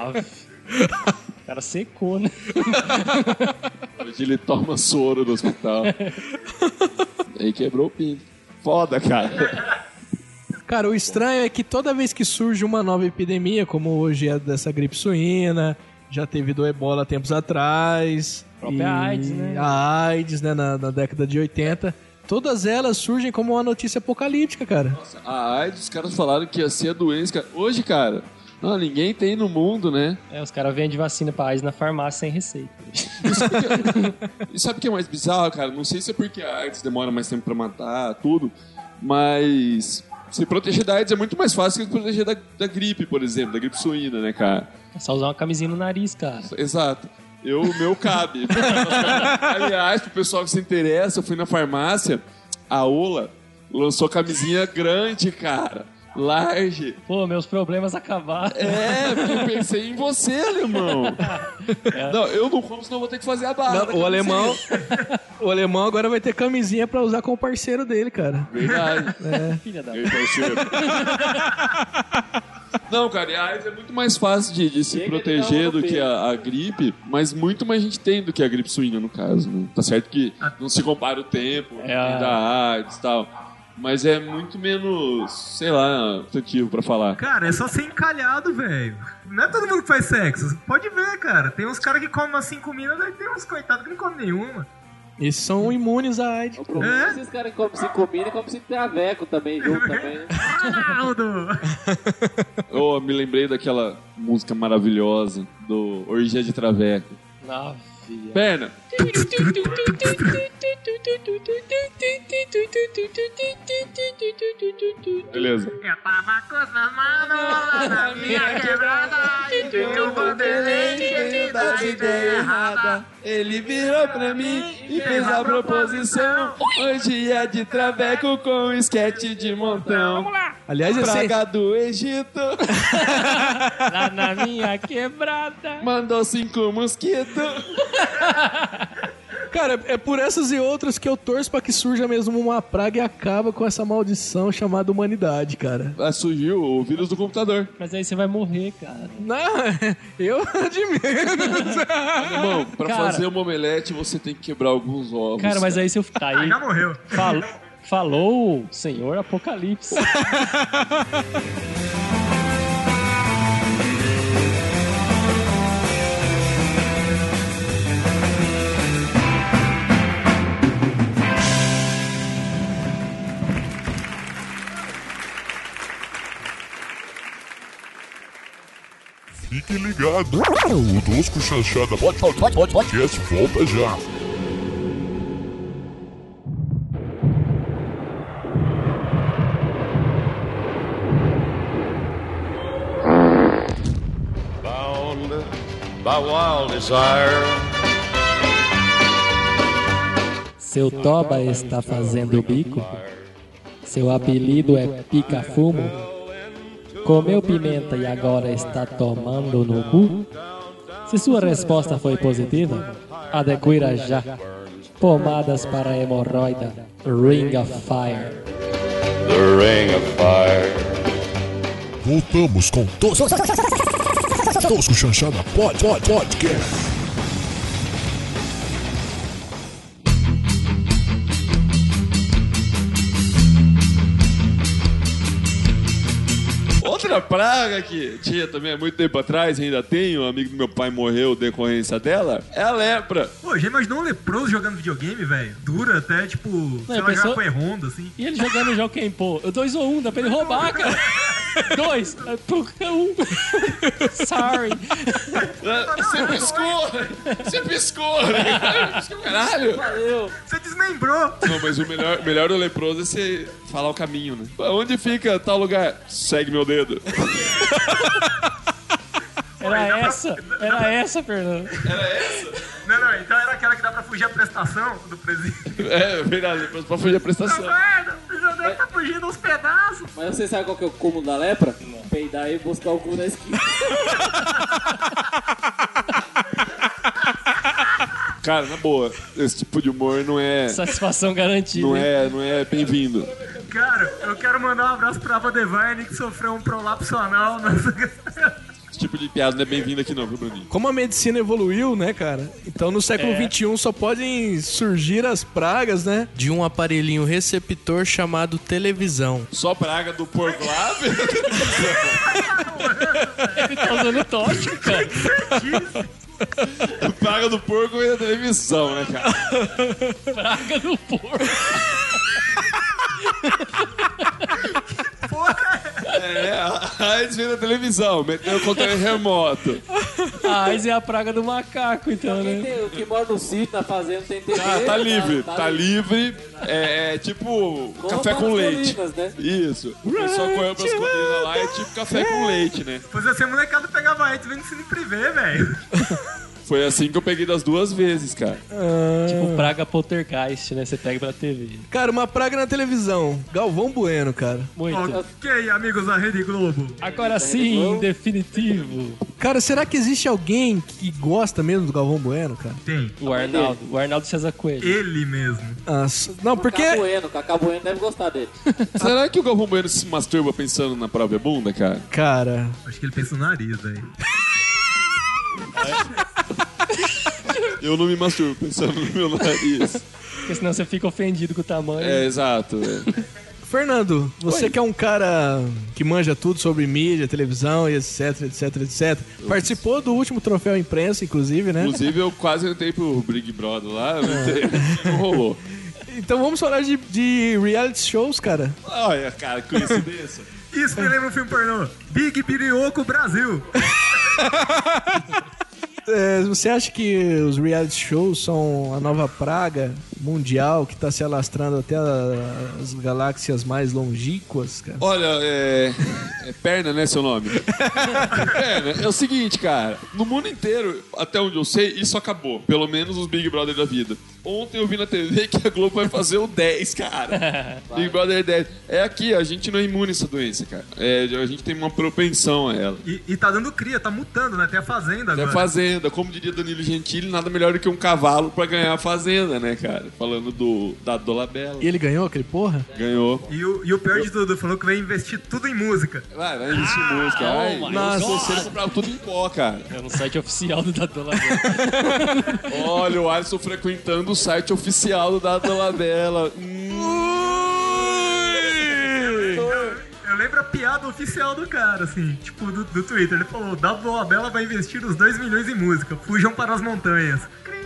O cara secou, né? Hoje ele toma soro no hospital. Aí quebrou o pinto. Foda, cara. Cara, o estranho é que toda vez que surge uma nova epidemia, como hoje é dessa gripe suína, já teve do ebola tempos atrás. A própria AIDS, né? A AIDS, né, na década de 80. Todas elas surgem como uma notícia apocalíptica, cara. Nossa, a AIDS, os caras falaram que ia ser a doença, cara. Hoje, cara... Não, ninguém tem no mundo, né? Os caras vendem vacina pra AIDS na farmácia sem receita. E sabe o que é mais bizarro, cara? Não sei se é porque a AIDS demora mais tempo pra matar, tudo, mas se proteger da AIDS é muito mais fácil que proteger da gripe, por exemplo, da gripe suína, né, cara? É só usar uma camisinha no nariz, cara. Exato. O meu cabe. Aliás, pro pessoal que se interessa, eu fui na farmácia, a Ola lançou camisinha grande, cara. Large. Pô, meus problemas acabaram. Porque eu pensei em você, alemão. Não, eu não como, senão vou ter que fazer a barra. Não, o alemão agora vai ter camisinha pra usar com o parceiro dele, cara. Verdade. Filha da... Não, cara, a AIDS é muito mais fácil de se proteger do que a gripe, mas muito mais gente tem do que a gripe suína, no caso, né? Tá certo que não se compara o tempo da AIDS e tal. Mas é muito menos, sei lá, efetivo pra falar. Cara, é só ser encalhado, velho. Não é todo mundo que faz sexo. Pode ver, cara. Tem uns caras que comem umas 5 minas, daí tem uns coitados que não comem nenhuma. Esses são imunes à AIDS. Esses caras que comem 5 minas, comem 5 traveco também, junto também, né? Ronaldo! Eu me lembrei daquela música maravilhosa do Orgia de Traveco. Perna. Beleza. Eu tava com as manos lá na minha quebrada e o bandeirante da ideia errada. Ele virou pra mim e fez a proposição. Hoje é de traveco com esquete de montão. Vamos lá! Aliás, Praga do Egito. Lá na minha quebrada. Mandou 5 mosquitos. Cara, é por essas e outras que eu torço pra que surja mesmo uma praga e acaba com essa maldição chamada humanidade, cara. Surgiu o vírus do computador. Mas aí você vai morrer, cara. Não, eu admito. Irmão, pra Cara. fazer uma omelete você tem que quebrar alguns ovos. Cara, mas aí se eu... Tá aí. Já morreu. Falou o Senhor Apocalipse. Fique ligado. O Tosco Chanchada Podcast volta já. Bound by wild desire. Seu Toba está fazendo bico? Seu apelido é Pica-Fumo? Comeu pimenta e agora está tomando no cu? Se sua resposta foi positiva, adquira já pomadas para hemorroida Ring of Fire. The ring of fire. Voltamos com Tosco Chanchada Podcast. Outra praga que tinha também há muito tempo atrás, ainda tem, um amigo do meu pai morreu decorrência dela, é a lepra. Pô, já imaginou um leproso jogando videogame, velho? Dura até, tipo, sei lá, jogar com errondo, assim. E ele jogando o Jokenpô? 2 ou 1, dá pra ele roubar, cara. 2, é 1. Sorry. Você piscou! Você piscou! Piscou, caralho! Valeu. Você desmembrou. Não, mas o melhor do leproso é você falar o caminho, né? Onde fica tal lugar? Segue meu dedo. Era essa, Fernando. Não, então era aquela que dá pra fugir a prestação do presídio. É, verdade, pra fugir a prestação. O prisioneiro tá fugindo uns pedaços. Mas você sabe qual que é o cúmulo da lepra? Peidar e buscar o cu na esquina. Cara, na boa, esse tipo de humor não é... Satisfação garantida. Não é bem-vindo. Cara, eu quero mandar um abraço pra Ava Devine, que sofreu um prolapso anal. Esse tipo de piada não é bem-vindo aqui não, viu, Bruninho? Como a medicina evoluiu, né, cara? Então no século XXI só podem surgir as pragas, né? De um aparelhinho receptor chamado televisão. Só praga do porco lá, velho? Ele tá usando tóxico, cara. Praga do porco e da televisão, né, cara? Praga do porco. A AIDS veio da televisão, meteu o controle remoto. A AIDS é a praga do macaco, então, né? O que mora no sítio, na fazenda, tem TV. Tá livre, tá livre. É tipo café com leite. Colinas, né? Isso. O pessoal correu pras colinas lá, é tipo café com leite, né? Pois assim, a molecada pegava AIDS vendo cine privê, velho. Foi assim que eu peguei das 2 vezes, cara. Tipo praga poltergeist, né? Você pega pela TV. Cara, uma praga na televisão. Galvão Bueno, cara. Muito. Ok, amigos da Rede Globo. Agora sim, definitivo. Cara, será que existe alguém que gosta mesmo do Galvão Bueno, cara? Tem. O Arnaldo César Coelho. Ele mesmo. Não, porque... Cacá Bueno deve gostar dele. Será que o Galvão Bueno se masturba pensando na própria bunda, cara? Cara... Acho que ele pensa no nariz, velho. Eu não me masturbo pensando no meu nariz. Porque senão você fica ofendido com o tamanho. É, exato. Fernando, você que é um cara que manja tudo sobre mídia, televisão e etc, etc, etc. Participou do último troféu imprensa, inclusive, né? Inclusive, eu quase entrei pro Big Brother lá, não rolou. Então vamos falar de reality shows, cara. Olha, cara, que coincidência. Isso me lembra um filme pornô. Big Pirioco Brasil. Você acha que os reality shows são a nova praga mundial que tá se alastrando até as galáxias mais longínquas, cara? Olha, é Perna, né, seu nome? Perna, é o seguinte, cara. No mundo inteiro, até onde eu sei, isso acabou. Pelo menos os Big Brother da vida. Ontem eu vi na TV que a Globo vai fazer o 10, cara. Big Brother 10. É aqui, a gente não é imune a essa doença, cara. A gente tem uma propensão a ela. E tá dando cria, tá mutando, né? Tem a Fazenda agora. É Fazenda. Como diria Danilo Gentili, nada melhor do que um cavalo pra ganhar a Fazenda, né, cara? Falando da Dolabella. E ele ganhou aquele porra? Ganhou. E o pior de tudo, falou que vai investir tudo em música. Vai investir em música. Você comprava tudo em pó, cara. É no site oficial do Dado Dolabella. Olha, o Alisson frequentando o site oficial do Dado Dolabella. Eu lembro a piada oficial do cara, assim, tipo, do Twitter. Ele falou, o Dado Dolabella vai investir os 2 milhões em música. Fujam para as montanhas.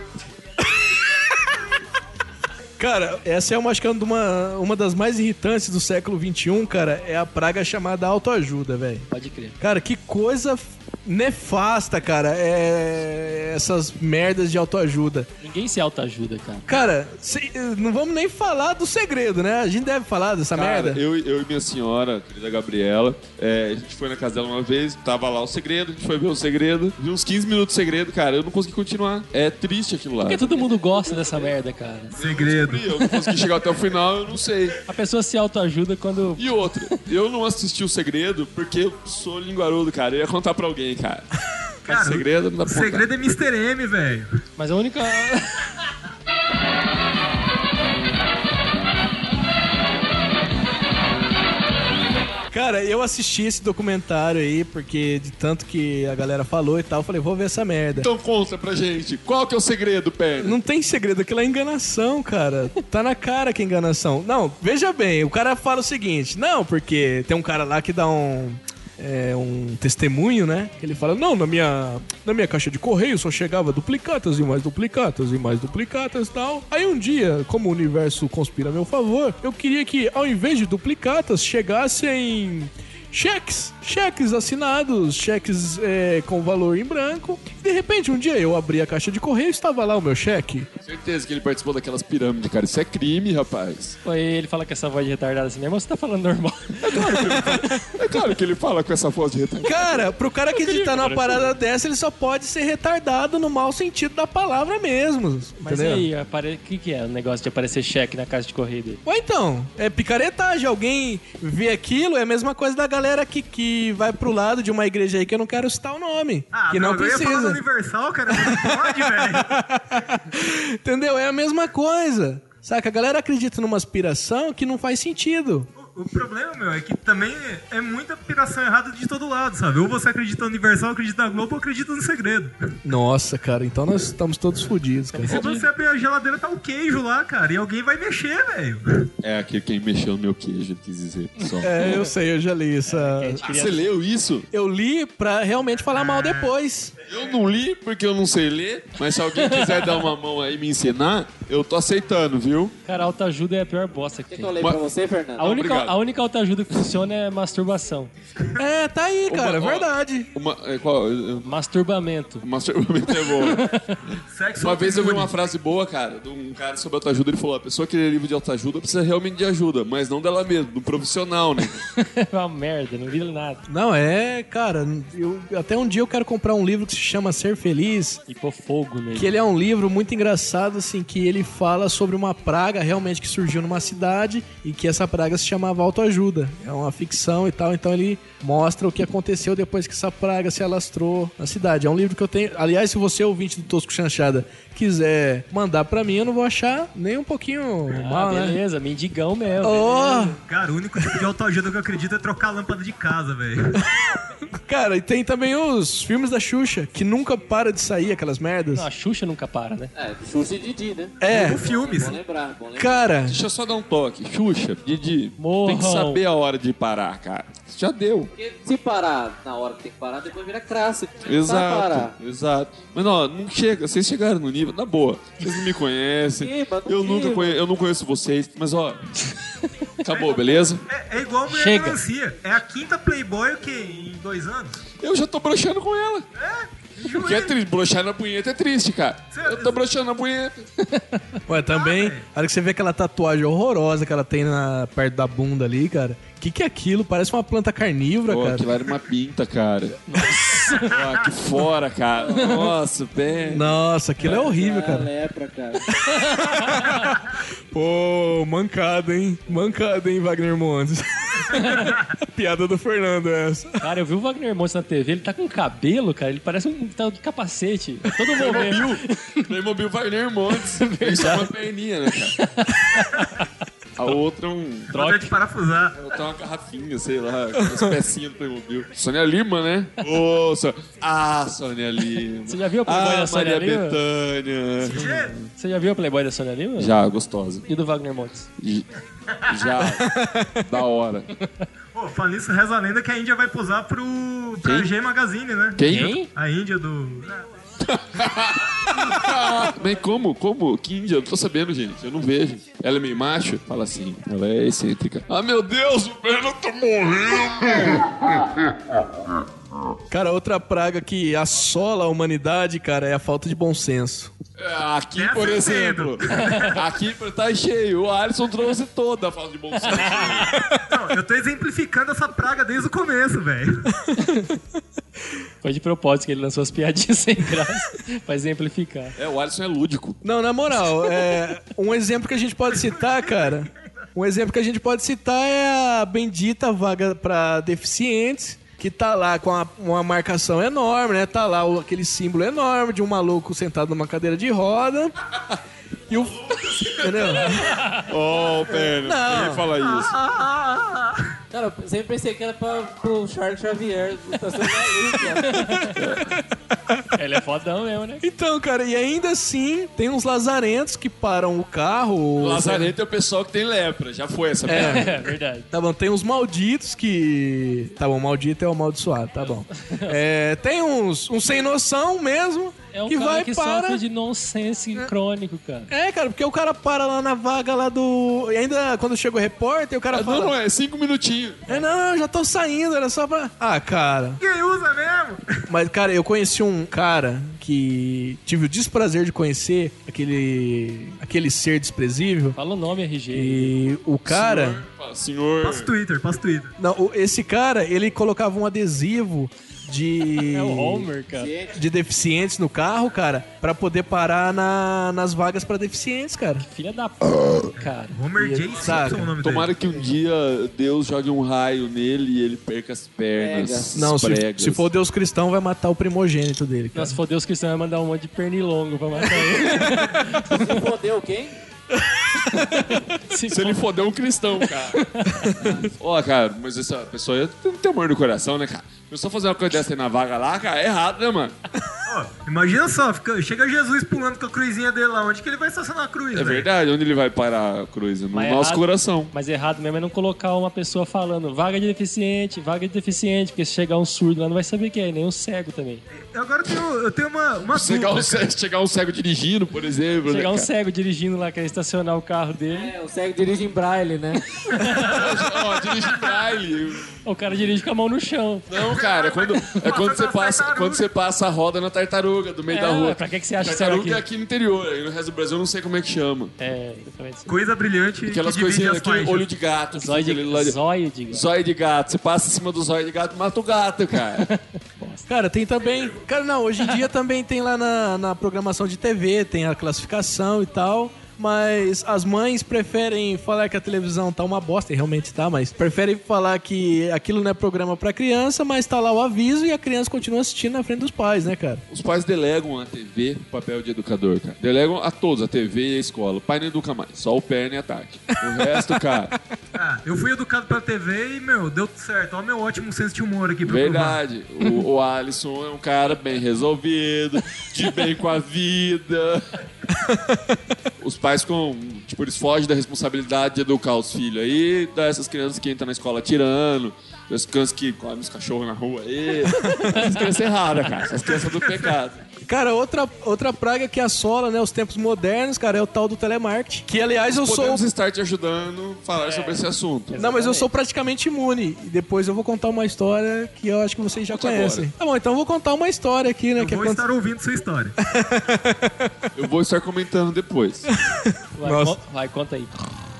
Cara, essa é acho que uma das mais irritantes do século XXI, cara, é a praga chamada autoajuda, velho. Pode crer. Cara, que coisa nefasta, cara, essas merdas de autoajuda. Ninguém se autoajuda, cara. Cara, não vamos nem falar do segredo, né? A gente deve falar dessa merda. Eu e minha senhora, querida Gabriela, a gente foi na casa dela uma vez, tava lá o segredo, a gente foi ver o segredo, vi uns 15 minutos de segredo, cara, eu não consegui continuar. É triste aquilo lá. Porque todo mundo gosta dessa merda, cara. Segredo. Eu não consegui chegar até o final, eu não sei. A pessoa se autoajuda quando... E outra, eu não assisti o segredo porque eu sou linguarudo, cara. Eu ia contar pra alguém, cara. Cara, o segredo não dá pra contar. O segredo é Mr. M, velho. Mas a única... Cara, eu assisti esse documentário aí, porque de tanto que a galera falou e tal, eu falei, vou ver essa merda. Então conta pra gente, qual que é o segredo, Perna? Não tem segredo, aquilo é enganação, cara. Tá na cara que é enganação. Não, veja bem, o cara fala o seguinte, não, porque tem um cara lá que dá um testemunho, né? Que ele fala, não, na minha caixa de correio só chegava duplicatas e mais duplicatas e mais duplicatas e tal. Aí um dia, como o universo conspira a meu favor, eu queria que ao invés de duplicatas chegassem cheques assinados, cheques com valor em branco. E de repente, um dia eu abri a caixa de correio e estava lá o meu cheque. Certeza que ele participou daquelas pirâmides, cara. Isso é crime, rapaz. Pô, ele fala com essa voz de retardado assim mesmo, ou você tá falando normal? É claro que ele fala com essa voz de retardado. Cara, pro cara acreditar numa parada dessa, ele só pode ser retardado no mau sentido da palavra mesmo. Mas entendeu? e aí, o que é o negócio de aparecer cheque na caixa de correio dele? Ou então, é picaretagem. Alguém vê aquilo, é a mesma coisa da galera que vai pro lado de uma igreja aí que eu não quero citar o nome. Que não precisa. Eu ia falar do Universal, cara, não pode, velho. Entendeu? É a mesma coisa. Saca? A galera acredita numa aspiração que não faz sentido. O problema, meu, é que também é muita piração errada de todo lado, sabe? Ou você acredita no Universal, acredita na Globo, ou acredita no segredo. Nossa, cara, então nós estamos todos fodidos, cara. Se você abrir a geladeira, tá o queijo lá, cara, e alguém vai mexer, velho. É aquele quem mexeu no meu queijo, ele quis dizer. Só. Eu sei, eu já li essa... Você leu isso? Eu li pra realmente falar mal depois. Eu não li porque eu não sei ler, mas se alguém quiser dar uma mão aí e me ensinar, eu tô aceitando, viu? Cara, autoajuda é a pior bosta que tem. O que eu leio pra você, Fernando? A única autoajuda que funciona é masturbação. Tá aí, cara, é verdade. Masturbamento. Masturbamento é bom. Sexo Uma vez eu vi uma frase boa, cara, de um cara sobre autoajuda, ele falou, a pessoa que lê livro de autoajuda precisa realmente de ajuda, mas não dela mesma, do profissional, né? É uma merda, não vira nada. Não, cara, até um dia eu quero comprar um livro que se chama Ser Feliz. E pôr fogo nele. Que ele é um livro muito engraçado, assim, que ele fala sobre uma praga realmente que surgiu numa cidade e que essa praga se chamava autoajuda. É uma ficção e tal, então ele mostra o que aconteceu depois que essa praga se alastrou na cidade. É um livro que eu tenho... Aliás, se você, ouvinte do Tosco Chanchada, quiser mandar pra mim, eu não vou achar nem um pouquinho mal, né? Beleza, mendigão mesmo. Cara, o único tipo de autoajuda que eu acredito é trocar a lâmpada de casa, velho. Cara, e tem também os filmes da Xuxa, que nunca para de sair aquelas merdas. Não, a Xuxa nunca para, né? Xuxa e Didi, né? Filmes. Bom lembrar. Cara... Deixa eu só dar um toque. Xuxa, Didi, Morram. tem que saber a hora de parar, cara. Já deu. Porque se parar na hora que tem que parar, depois vira clássico. Não vai parar. Exato. Mas não chega. Vocês chegaram no nível, na boa. Vocês não me conhecem. Eu não conheço vocês, mas acabou, beleza? É igual mulher Chega. melancia. É a quinta Playboy o quê? Em 2 anos? Eu já tô broxando com ela. O que é triste? Broxar na punheta é triste, cara. Eu tô broxando na punheta. Ué, também, a hora que você vê aquela tatuagem horrorosa que ela tem perto da bunda ali, cara. O que é aquilo? Parece uma planta carnívora, cara. Aquilo era uma pinta, cara. Nossa. Ó, aqui fora, cara. Nossa, bem. Nossa, aquilo é horrível, cara. Lepra, cara. Pô, mancada, hein? Mancada, hein, Wagner Montes? Piada do Fernando, essa. Cara, eu vi o Wagner Montes na TV, ele tá com cabelo, cara. Ele parece um tal de capacete. É todo momento. Playmobil Wagner Montes. Isso é uma perninha, né, cara? A outra é um... Troca de parafusar. A outra é uma garrafinha, sei lá, com umas pecinhas do Playmobil. Sônia Lima, né? Sônia Lima. Você já viu o Playboy da Sônia Maria Lima? Betânia. Você já viu o Playboy da Sônia Lima? Já, gostosa. E do Wagner Montes? Já. Da hora. Pô, falando isso, reza a lenda que a Índia vai posar pra G Magazine, né? Quem? A Índia do... Mas como? Que Índia? Eu não tô sabendo, gente. Eu não vejo. Ela é meio macho? Fala assim. Ela é excêntrica. Ah, meu Deus, o Breno tá morrendo. Cara, outra praga que assola a humanidade, cara, é a falta de bom senso. Aqui, por exemplo. Aqui tá cheio. O Alisson trouxe toda a falta de bom senso. Não, eu tô exemplificando essa praga desde o começo, velho. Foi de propósito que ele lançou as piadinhas sem graça pra exemplificar. O Alisson é lúdico. Não, na moral, um exemplo que a gente pode citar, cara... Um exemplo que a gente pode citar é a bendita vaga pra deficientes, que tá lá com uma marcação enorme, né? Tá lá aquele símbolo enorme de um maluco sentado numa cadeira de roda. E o... Entendeu? Pera. Ninguém fala isso. Cara, eu sempre pensei que era pro Charles Xavier. Tá sendo maluco, Ele é fodão mesmo, né? Então, cara, e ainda assim, tem uns lazarentos que param o carro... Lazarento é o pessoal que tem lepra. Já foi essa piada. É verdade. Tá bom, tem uns malditos que... Tá bom, maldito é o amaldiçoado, tá bom. Tem uns sem noção mesmo... É um que cara vai que para... sofre de nonsense crônico, cara. Cara, porque o cara para lá na vaga lá do... E ainda quando chega o repórter, o cara fala... Não, 5 minutinhos. Não, já tô saindo, era só pra... cara... Quem usa mesmo? Mas, cara, eu conheci um cara que tive o desprazer de conhecer, aquele ser desprezível. Fala o nome, RG. E o cara... Senhor... Passa o Twitter. Não, esse cara, ele colocava um adesivo... É o Homer, cara. De deficientes no carro, cara, pra poder parar nas vagas pra deficientes, cara. Filha da p, cara. Homer J. Simpson, o nome Tomara que um dia Deus jogue um raio nele e ele perca as pernas. Não, se for Deus cristão, vai matar o primogênito dele, cara. Não, se for Deus cristão, vai mandar um monte de pernilongo pra matar ele. Se fodeu quem? Se ele foder um cristão, cara. Cara, mas essa pessoa não tem amor no coração, né, cara? Eu só fazer uma coisa dessa aí na vaga lá, cara, é errado, né, mano? Imagina só, chega Jesus pulando com a cruzinha dele lá. Onde que ele vai estacionar a cruz, É verdade, onde ele vai parar a cruz? No nosso coração. Mas errado mesmo é não colocar uma pessoa falando vaga de deficiente, porque se chegar um surdo lá não vai saber quem é, nem um cego também. Agora eu tenho uma chegar um cego dirigindo, por exemplo. Chegar um cego dirigindo lá, quer estacionar o carro dele. O cego dirige em braille, né? Dirige em braille. O cara dirige com a mão no chão. Não, cara, quando você passa a roda na tartaruga do meio da rua. Pra que você acha que tartaruga é aqui no interior, aí no resto do Brasil eu não sei como é que chama. Coisa brilhante. Aquelas coisinhas aqui, olho de gato. Zóio de gato. Zóio de gato. Você passa em cima do zóio de gato, mata o gato, cara. Cara, tem também... Cara, não, hoje em dia também tem lá na programação de TV, tem a classificação e tal... Mas as mães preferem falar que a televisão tá uma bosta, e realmente tá, mas preferem falar que aquilo não é programa pra criança, mas tá lá o aviso e a criança continua assistindo na frente dos pais, né, cara? Os pais delegam à TV o papel de educador, cara. Delegam a todos, a TV e a escola. O pai não educa mais, só o Perna e a Tati. O resto, cara... eu fui educado pela TV e, deu tudo certo. Olha o meu ótimo senso de humor aqui. Verdade. O Alisson é um cara bem resolvido, de bem com a vida... Os pais eles fogem da responsabilidade de educar os filhos aí, dessas crianças que entram na escola tirando, dessas crianças que comem os cachorros na rua aí. Essas crianças erradas, cara. Essas crianças do pecado. Cara, outra praga que assola, né, os tempos modernos, cara, é o tal do telemarketing. Que, aliás, eu sou... Podemos estar te ajudando a falar sobre esse assunto. Não, mas eu sou praticamente imune. E depois eu vou contar uma história que eu acho que vocês já conhecem. Agora. Tá bom, então eu vou contar uma história aqui, né? Eu vou estar ouvindo sua história. Eu vou estar comentando depois. Vai, conta aí.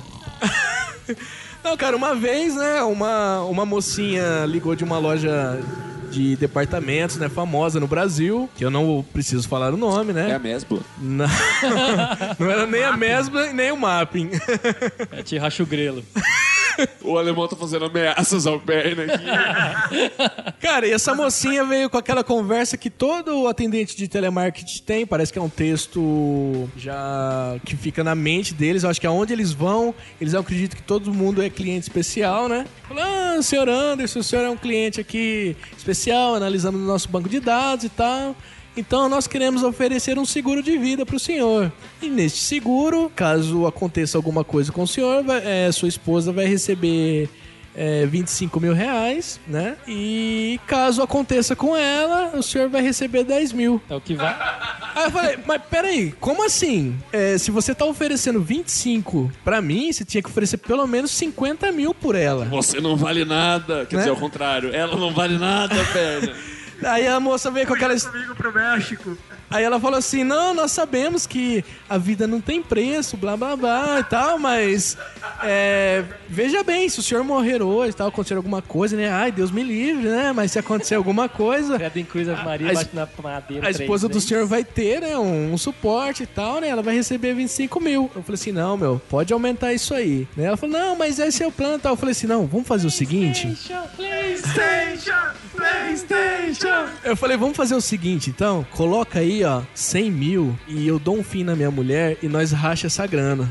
Não, cara, uma vez, né, uma mocinha ligou de uma loja de departamentos, né, famosa no Brasil, que eu não preciso falar o nome, né? É a Mesbla. Não, não era nem a Mesbla e nem o Mapping. É te racha o grelo. O alemão tá fazendo ameaças ao perna aqui. Cara, e essa mocinha veio com aquela conversa que todo atendente de telemarketing tem, parece que é um texto já que fica na mente deles, eu acho que aonde eles vão, eles acreditam que todo mundo é cliente especial, né? Falando, senhor Anderson, o senhor é um cliente aqui especial, analisamos o nosso banco de dados e tal. Então nós queremos oferecer um seguro de vida para o senhor. E neste seguro, caso aconteça alguma coisa com o senhor, sua esposa vai receber 25 mil reais, né? E caso aconteça com ela, o senhor vai receber 10 mil. É o que vai. Aí eu falei, mas peraí, como assim? Se você tá oferecendo 25 pra mim, você tinha que oferecer pelo menos 50 mil por ela. Você não vale nada. Quer dizer, ao contrário, ela não vale nada, velho. Aí a moça veio com aquela... comigo pro México. Aí ela falou assim, não, nós sabemos que a vida não tem preço, blá, blá, blá e tal, mas veja bem, se o senhor morrer hoje, tal, acontecer alguma coisa, né? Ai, Deus me livre, né? Mas se acontecer alguma coisa... Credo em Cruz Ave Maria, bate na madeira. A esposa do senhor vai ter, né, um suporte e tal, né? Ela vai receber 25 mil. Eu falei assim, não, meu, pode aumentar isso aí. Né? Ela falou, não, mas esse é o plano e tal. Eu falei assim, não, vamos fazer o seguinte... PlayStation! Eu falei, vamos fazer o seguinte, então, coloca aí, ó, 100 mil e eu dou um fim na minha mulher e nós racha essa grana.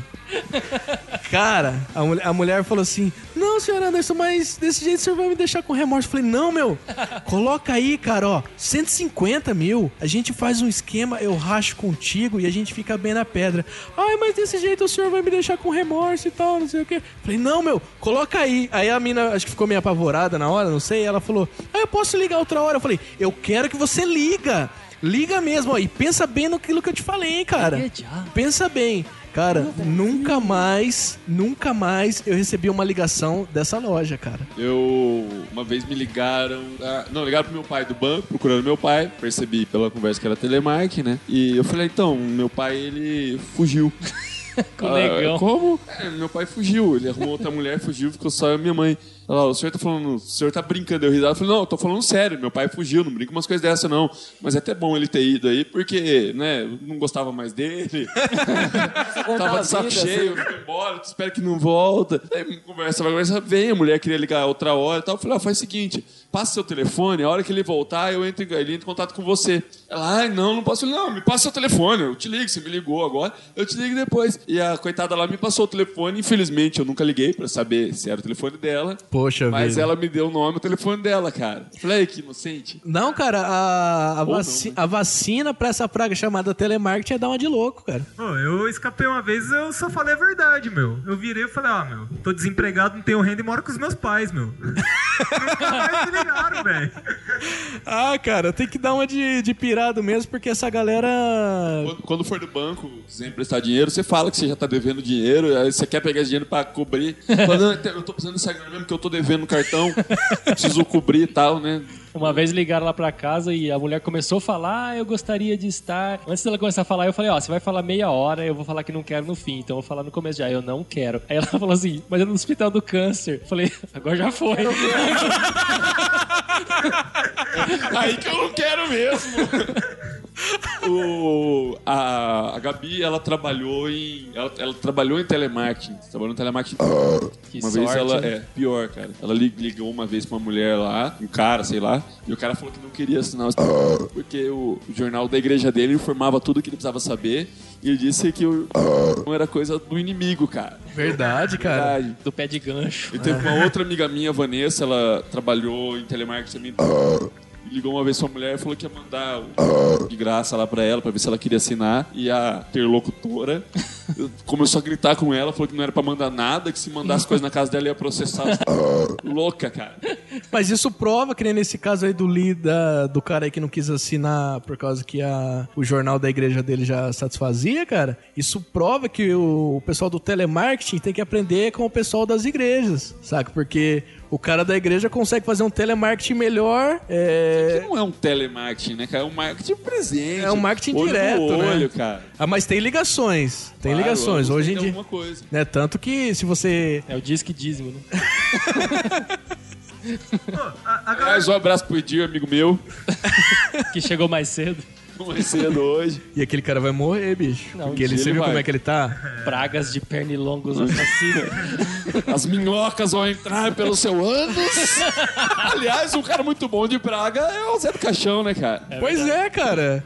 Cara, a mulher falou assim, não, senhor Anderson, mas desse jeito o senhor vai me deixar com remorso. Eu falei, não, meu, coloca aí, cara, ó, 150 mil, a gente faz um esquema, eu racho contigo e a gente fica bem na pedra. Ai, mas desse jeito o senhor vai me deixar com remorso e tal, não sei o quê. Eu falei, não, meu, coloca aí. Aí a mina, acho que ficou meio apavorada na hora, não sei, ela falou, eu posso ligar outra hora? Eu falei, eu quero que você liga. Liga mesmo, ó, e pensa bem naquilo que eu te falei, cara. Pensa bem. Cara, nunca mais eu recebi uma ligação dessa loja, cara. Uma vez me ligaram... ligaram pro meu pai do banco, procurando meu pai. Percebi pela conversa que era telemarketing, né? E eu falei, então, meu pai, ele fugiu. Legal. Como? Meu pai fugiu. Ele arrumou outra mulher, fugiu, ficou só eu e minha mãe. Ela, o senhor tá falando, o senhor tá brincando, eu risado. Eu falei, não, eu tô falando sério, meu pai fugiu, não brinca umas coisas dessas, não. Mas é até bom ele ter ido aí, porque, né, eu não gostava mais dele. Tava de saco cheio, foi embora, espero que não volta. Aí conversa, vem, a mulher queria ligar outra hora e tal. Eu falei, faz o seguinte, passa seu telefone, a hora que ele voltar, ele entra em contato com você. Ela, não posso. Não, me passa seu telefone, eu te ligo, você me ligou agora, eu te ligo depois. E a coitada lá me passou o telefone, infelizmente eu nunca liguei pra saber se era o telefone dela. Poxa vida. Mas ela me deu o nome e o telefone dela, cara. Falei, que inocente. Não, cara, a vacina pra essa praga chamada telemarketing é dar uma de louco, cara. Pô, eu escapei uma vez, eu só falei a verdade, meu. Eu virei e falei, meu, tô desempregado, não tenho renda e moro com os meus pais, meu. Nunca mais me ligaram, velho. Cara, tem que dar uma de pirado mesmo, porque essa galera... Quando for do banco, quiser emprestar dinheiro, você fala que você já tá devendo dinheiro, aí você quer pegar esse dinheiro pra cobrir. Fala, eu tô precisando dessa grana mesmo, que eu tô devendo no cartão, preciso cobrir e tal, né? Uma vez ligaram lá pra casa e a mulher começou a falar, eu gostaria de estar... Antes dela começar a falar, eu falei, você vai falar meia hora, eu vou falar que não quero no fim, então eu vou falar no começo já, eu não quero. Aí ela falou assim, mas é no hospital do câncer. Eu falei, agora já foi. Aí que eu não quero mesmo. A Gabi, ela trabalhou em telemarketing. Trabalhou em telemarketing. Uma vez ela... pior, cara. Ela ligou uma vez pra uma mulher lá, um cara, sei lá, e o cara falou que não queria assinar porque o jornal da igreja dele informava tudo o que ele precisava saber, e ele disse que não era coisa do inimigo, cara. Verdade, cara. Verdade. Do pé de gancho. E teve uma outra amiga minha, Vanessa, ela trabalhou em telemarketing também. Ligou uma vez pra uma mulher e falou que ia mandar de graça lá pra ela, pra ver se ela queria assinar. E a interlocutora Começou a gritar com ela, falou que não era pra mandar nada, que se mandasse coisa na casa dela ia processar. Louca, cara. Mas isso prova, que nem nesse caso aí do cara aí que não quis assinar por causa que o jornal da igreja dele já satisfazia, cara. Isso prova que o pessoal do telemarketing tem que aprender com o pessoal das igrejas, saca? Porque o cara da igreja consegue fazer um telemarketing melhor. Isso aqui não é um telemarketing, né, cara? É um marketing presente. É um marketing olho direto, no olho, né? Cara. Ah, mas tem ligações. Tem Claro, ligações. Hoje em dia. alguma coisa. Né, tanto que se você... É o disque dízimo, né? Aliás, um abraço pro Edir, amigo meu. Que chegou mais cedo. Mais cedo hoje. E aquele cara vai morrer, bicho. Não, porque você ele viu vai. como é que ele tá? Pragas de pernilongos assassinos. As minhocas vão entrar pelo seu ânus. Aliás, um cara muito bom de praga é o Zé do Caixão, né, cara? Pois é, cara.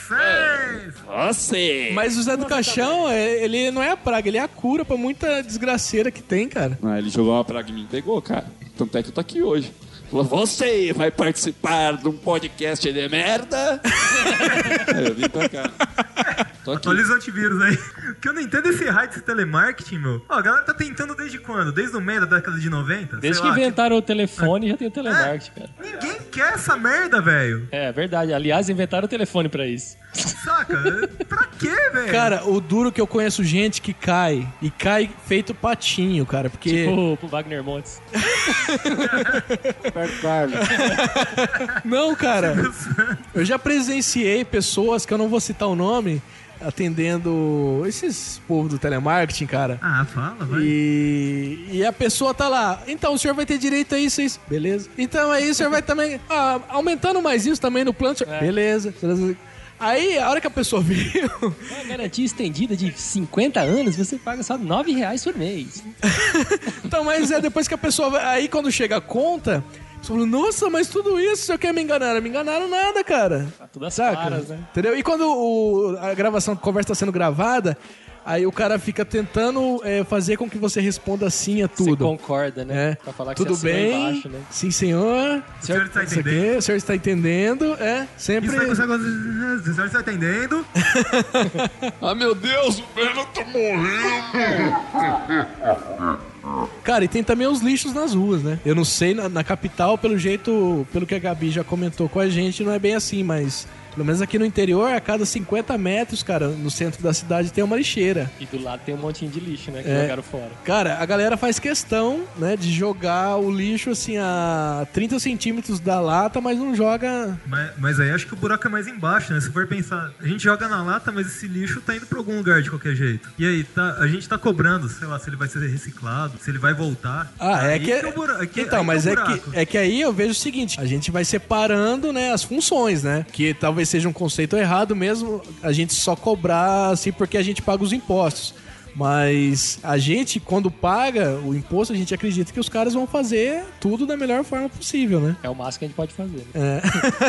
Você! Mas o Zé do Caixão, ele não é a praga, ele é a cura pra muita desgraceira que tem, cara. Ah, ele jogou uma praga em mim e pegou, cara. Tanto é que eu tô aqui hoje. Falou, você vai participar de um podcast de merda? Eu vim pra cá. Tô aqui. Atualiza o antivírus aí. O que eu não entendo é esse raio desse telemarketing, meu. Ó, a galera tá tentando desde quando? Desde o meio da década de 90? Desde Sei que lá, inventaram o telefone, já tem o telemarketing, cara. Ninguém quer essa merda, velho. É verdade. Aliás, inventaram o telefone pra isso. Saca? Pra quê, velho? Cara, o duro que eu conheço gente que cai. E cai feito patinho, cara. Porque... Tipo o Wagner Montes. Não, cara. Eu já presenciei pessoas, que eu não vou citar o nome, atendendo esses povos do telemarketing, cara. Ah, fala, vai. E a pessoa tá lá. Então, o senhor vai ter direito a isso. Beleza. Então, aí o senhor vai também... aumentando mais isso também no plano. Beleza. Aí, a hora que a pessoa viu... Uma garantia estendida de 50 anos, você paga só R$9 por mês. Então, mas depois que a pessoa... Aí, quando chega a conta... Você falou, nossa, mas tudo isso, o senhor quer me enganar? Não me enganaram nada, cara. Tá tudo às Saca? caras, né? Entendeu? E quando a gravação, a conversa tá sendo gravada, aí o cara fica tentando fazer com que você responda sim a tudo. Você concorda, né? Pra falar que tudo você assinou bem, embaixo, né? sim senhor. O senhor está Isso aqui, entendendo? o senhor está entendendo, sempre... Isso aí consegue... O senhor está entendendo? Ah, meu Deus, o Breno tá morrendo. Cara, e tem também os lixos nas ruas, né? Eu não sei, na capital, pelo jeito, pelo que a Gabi já comentou com a gente, não é bem assim, mas... Pelo menos aqui no interior, a cada 50 metros, cara, no centro da cidade tem uma lixeira. E do lado tem um montinho de lixo, né? Que jogaram fora. Cara, a galera faz questão, né, de jogar o lixo, assim, a 30 centímetros da lata, mas não joga... Mas aí acho que o buraco é mais embaixo, né? Se for pensar, a gente joga na lata, mas esse lixo tá indo pra algum lugar de qualquer jeito. E aí, a gente tá cobrando, sei lá, se ele vai ser reciclado, se ele vai voltar. Então, mas é que aí eu vejo o seguinte, a gente vai separando, né, as funções, né? Que talvez seja um conceito errado mesmo, a gente só cobrar, assim, porque a gente paga os impostos. Mas a gente, quando paga o imposto, a gente acredita que os caras vão fazer tudo da melhor forma possível, né? É o máximo que a gente pode fazer. Né?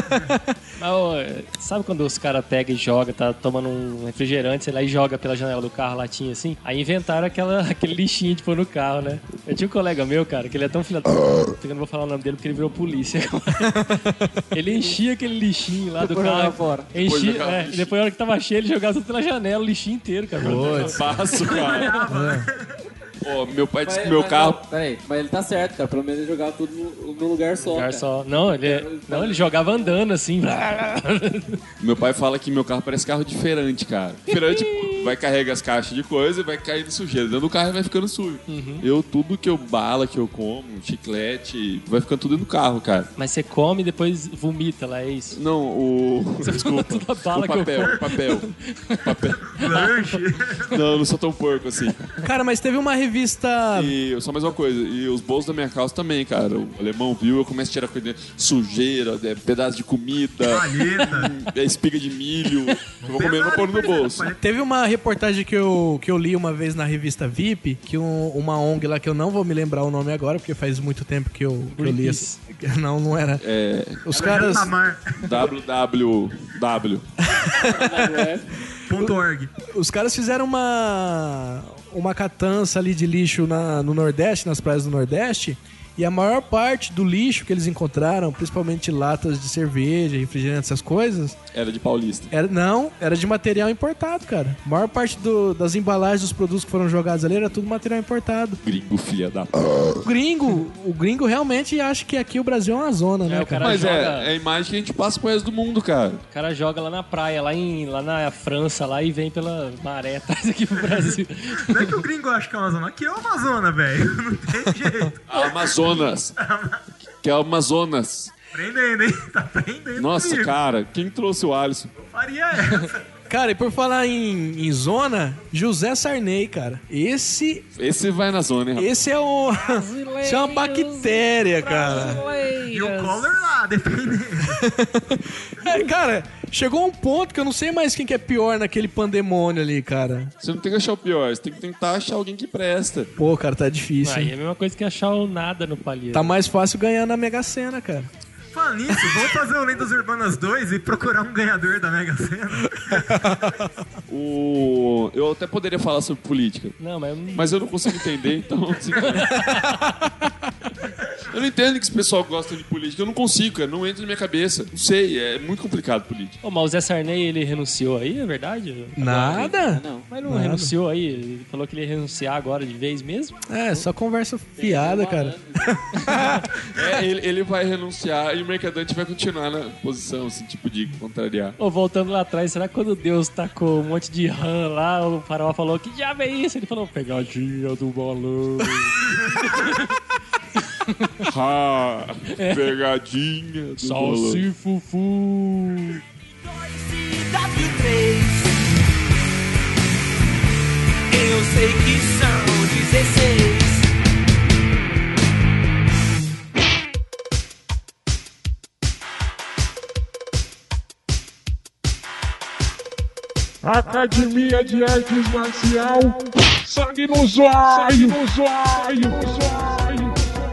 Mas, sabe quando os caras pegam e jogam, tá tomando um refrigerante, sei lá, e joga pela janela do carro, latinha assim? Aí inventaram aquele lixinho de pôr no carro, né? Eu tinha um colega meu, cara, que ele é tão filho da... Eu não vou falar o nome dele porque ele virou polícia. Ele enchia aquele lixinho lá do carro. Fora. Enchia, e depois, na hora que tava cheio, ele jogava tudo pela janela, o lixinho inteiro, cara. Passo, cara. Pô, meu pai disse que meu carro... Peraí, mas ele tá certo, cara. Pelo menos ele jogava tudo no lugar só. Lugar cara. só. Não, ele jogava andando assim. Meu pai fala que meu carro parece carro de feirante, cara. Feirante vai carregar as caixas de coisa e vai cair de sujeira. Dentro do carro vai ficando sujo. Tudo que eu bala, que eu como, chiclete, vai ficando tudo no carro, cara. Mas você come e depois vomita lá, é isso? Não, desculpa. Toda bala que eu como. Papel. Lanche. Não sou tão porco assim. Cara, mas teve uma revista... E só mais uma coisa, e os bolsos da minha calça também, cara. O alemão viu, eu começo a tirar coisa dentro, sujeira, pedaço de comida, espiga de milho. Eu vou comer, não pôr no bolso. Teve uma reportagem que eu li uma vez na revista VIP, que uma ONG lá, que eu não vou me lembrar o nome agora, porque faz muito tempo que eu li essa. Não era. Os caras... www. .org. Os caras fizeram uma catança ali de lixo no Nordeste, nas praias do Nordeste, E a maior parte do lixo que eles encontraram, principalmente latas de cerveja, refrigerante, essas coisas... Era de paulista. Era de material importado, cara. A maior parte das embalagens dos produtos que foram jogados ali era tudo material importado. Gringo, filha da... O gringo realmente acha que aqui o Brasil é uma zona, né, cara? Mas é a imagem que a gente passa pro resto do mundo, cara. O cara joga lá na praia, lá na França, lá e vem pela maré, traz aqui pro Brasil. Não é que o gringo acha que é uma zona. Aqui é uma zona, velho. Não tem jeito. Amazonas. Que é o Amazonas. Prendendo, hein? Tá prendendo. Nossa, comigo. cara, quem trouxe o Alisson? Faria essa. Cara, e por falar em zona, José Sarney, cara. Esse vai na zona, hein, rapaz? Esse é isso é uma bactéria, cara. E o Collor lá, defendendo. Cara, chegou um ponto que eu não sei mais quem que é pior naquele pandemônio ali, cara. Você não tem que achar o pior, você tem que tentar achar alguém que presta. Pô, cara, tá difícil. Aí hein? é a mesma coisa que achar o nada no palheiro. Tá mais fácil ganhar na Mega Sena, cara. Falando nisso, vamos fazer o Lendas Urbanas 2 e procurar um ganhador da Mega Sena. Eu até poderia falar sobre política. Não, mas eu não consigo entender, então... Eu não entendo que esse pessoal gosta de política. Eu não consigo, cara. Não entra na minha cabeça. Não sei, é muito complicado política. Mas o Zé Sarney, ele renunciou aí, é verdade? Nada. Não. Mas não Nada. renunciou aí? Ele falou que ele ia renunciar agora de vez mesmo? É, só conversa fiada, cara. Ele vai renunciar e o Mercadante vai continuar na posição, assim, tipo de contrariar. Voltando lá atrás, será que quando Deus tacou um monte de rã lá, o faraó falou, que diabo é isso? Ele falou, pegadinha do balão. Pegadinha do balão. Salsifufu. Eu sei que são 16. Academia de Artes Marcial, sangue no zóio, sangue no zóio, no zóio.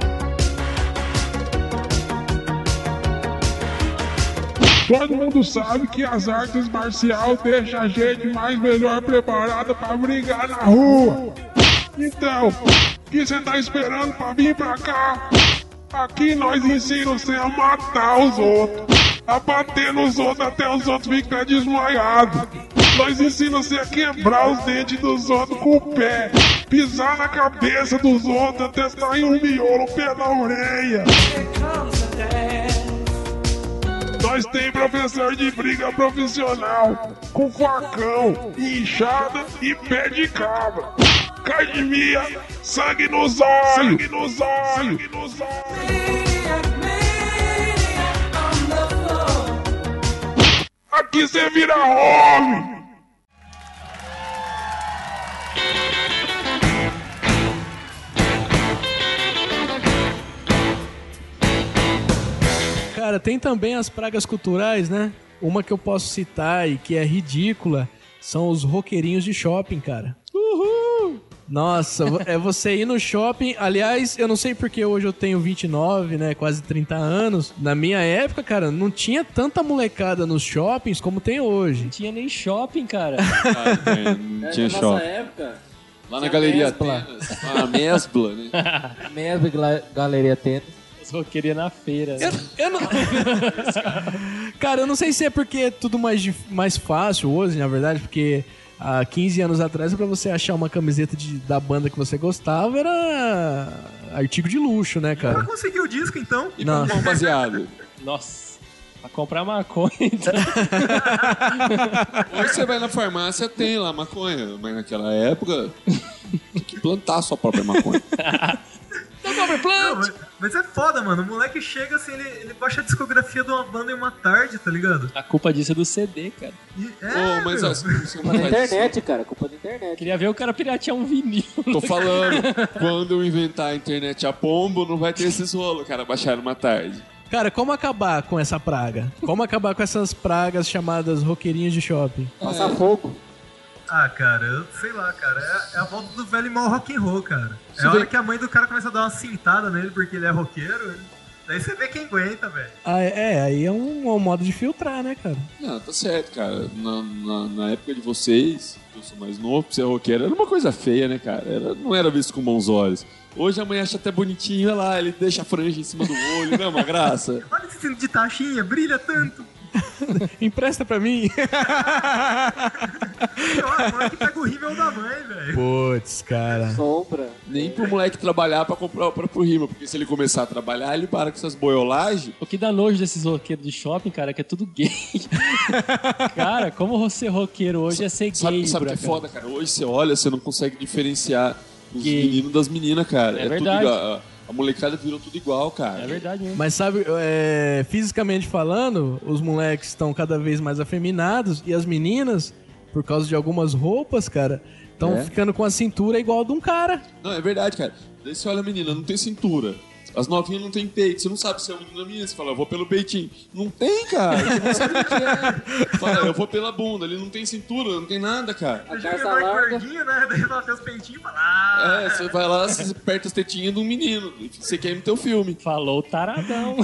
Todo mundo sabe que as artes marciais deixam a gente mais melhor preparada pra brigar na rua. Então, o que você tá esperando pra vir pra cá? Aqui nós ensinamos você a matar os outros, a bater nos outros até os outros ficar desmaiados. Nós ensinamos você a quebrar os dentes dos outros com o pé, pisar na cabeça dos outros até sair um miolo no pé da orelha. Nós tem professor de briga profissional, com facão, enxada e pé de cabra. Academia, sangue no zóio, sangue no zóio, sangue no zóio. Aqui você vira homem. Cara, tem também as pragas culturais, né? Uma que eu posso citar e que é ridícula são os roqueirinhos de shopping, cara. Uhul! Nossa, é você ir no shopping. Aliás, eu não sei porque hoje eu tenho 29, né? Quase 30 anos. Na minha época, cara, não tinha tanta molecada nos shoppings como tem hoje. Não tinha nem shopping, cara. Não tinha shopping. Nossa época... Lá na Galeria Mesbla. Atenas. Ah, Mesbla, né? Mesbla, Galeria Atenas. Os roqueirinhos na feira. Né? Eu não... Cara, eu não sei se é porque é tudo mais fácil hoje, na verdade, porque há 15 anos atrás, pra você achar uma camiseta da banda que você gostava, era artigo de luxo, né, cara? Ela conseguiu o disco, então. E pra um baseado. Nossa, pra comprar maconha, então. Hoje você vai na farmácia, tem lá maconha, mas naquela época tinha que plantar a sua própria maconha. Não, mas é foda, mano. O moleque chega assim, ele baixa a discografia de uma banda em uma tarde, tá ligado? A culpa disso é do CD, cara. Mas meu. você Culpa da internet, cara. Culpa da internet. Queria ver o cara piratear um vinil. Tô falando, quando eu inventar a internet a pombo, não vai ter esses rolos, cara, baixar uma tarde. Cara, como acabar com essa praga? Como acabar com essas pragas chamadas roqueirinhos de shopping? Passar fogo. Ah, cara, eu sei lá, cara. É a volta do velho e mal rock and roll, cara. É a hora que a mãe do cara começa a dar uma cintada nele porque ele é roqueiro. Daí você vê quem aguenta, velho. Aí é um modo de filtrar, né, cara? Não, tá certo, cara. Na época de vocês, eu sou mais novo, pra ser roqueiro, era uma coisa feia, né, cara? Não era visto com bons olhos. Hoje a mãe acha até bonitinho, olha lá, ele deixa a franja em cima do olho, não é uma graça? Olha esse cinto de taxinha, brilha tanto. Empresta pra mim. O moleque pega o rímel da mãe, velho. Putz, cara. Sombra. Nem pro moleque trabalhar pra comprar o próprio rímel, porque se ele começar a trabalhar, ele para com essas boiolagens. O que dá nojo desses roqueiros de shopping, cara, é que é tudo gay. Cara, como ser roqueiro hoje é ser gay, Sabe o que é foda, cara? Hoje você olha, você não consegue diferenciar os Gay. meninos das meninas, cara. É verdade. Tudo igual. A molecada virou tudo igual, cara. É verdade mesmo. Mas sabe, fisicamente falando, os moleques estão cada vez mais afeminados e as meninas, por causa de algumas roupas, cara, estão ficando com a cintura igual a de um cara. Não, é verdade, cara. Daí você olha a menina, não tem cintura. As novinhas não tem peito. Você não sabe se é um menino ou menina. Você fala, eu vou pelo peitinho. Não tem, cara. Você não sabe o que é. Fala, eu vou pela bunda. Ele não tem cintura, não tem nada, cara. A calça larga. Gordinho, né? Daí ela tem os peitinhos e fala... Você vai lá, você aperta as tetinhas de um menino. Você quer ir no teu filme. Falou taradão.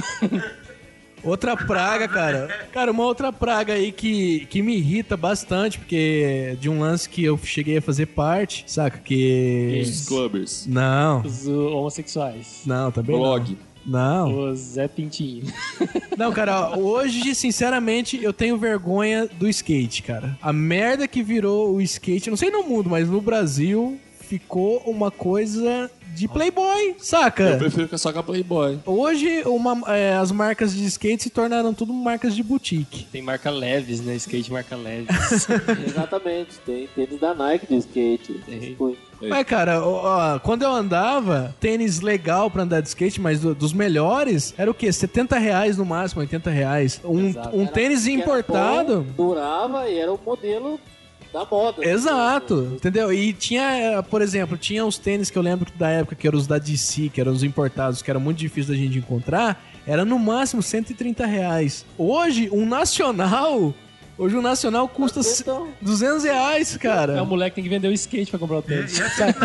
Outra praga, cara. Cara, uma outra praga aí que me irrita bastante, porque de um lance que eu cheguei a fazer parte, saca? Que... Os clubbers. Não. Os homossexuais. Não, também Blog. Não. O Zé Pintinho. Não, cara, hoje, sinceramente, eu tenho vergonha do skate, cara. A merda que virou o skate, não sei no mundo, mas no Brasil, ficou uma coisa de playboy, saca? Eu prefiro que só com a Playboy. Hoje, as marcas de skate se tornaram tudo marcas de boutique. Tem marca Leves, né? Skate marca Leves. Exatamente, tem tênis da Nike de skate. Mas, cara, quando eu andava, tênis legal pra andar de skate, mas dos melhores, era o quê? R$70 no máximo, R$80. Um tênis importado. Bom, durava e era o modelo da moda. Exato, entendeu? E tinha, por exemplo, tinha os tênis que eu lembro da época, que eram os da DC, que eram os importados, que era muito difícil da gente encontrar, era no máximo R$130. Hoje, um nacional custa R$200, cara. É o moleque que tem que vender o skate pra comprar o tênis.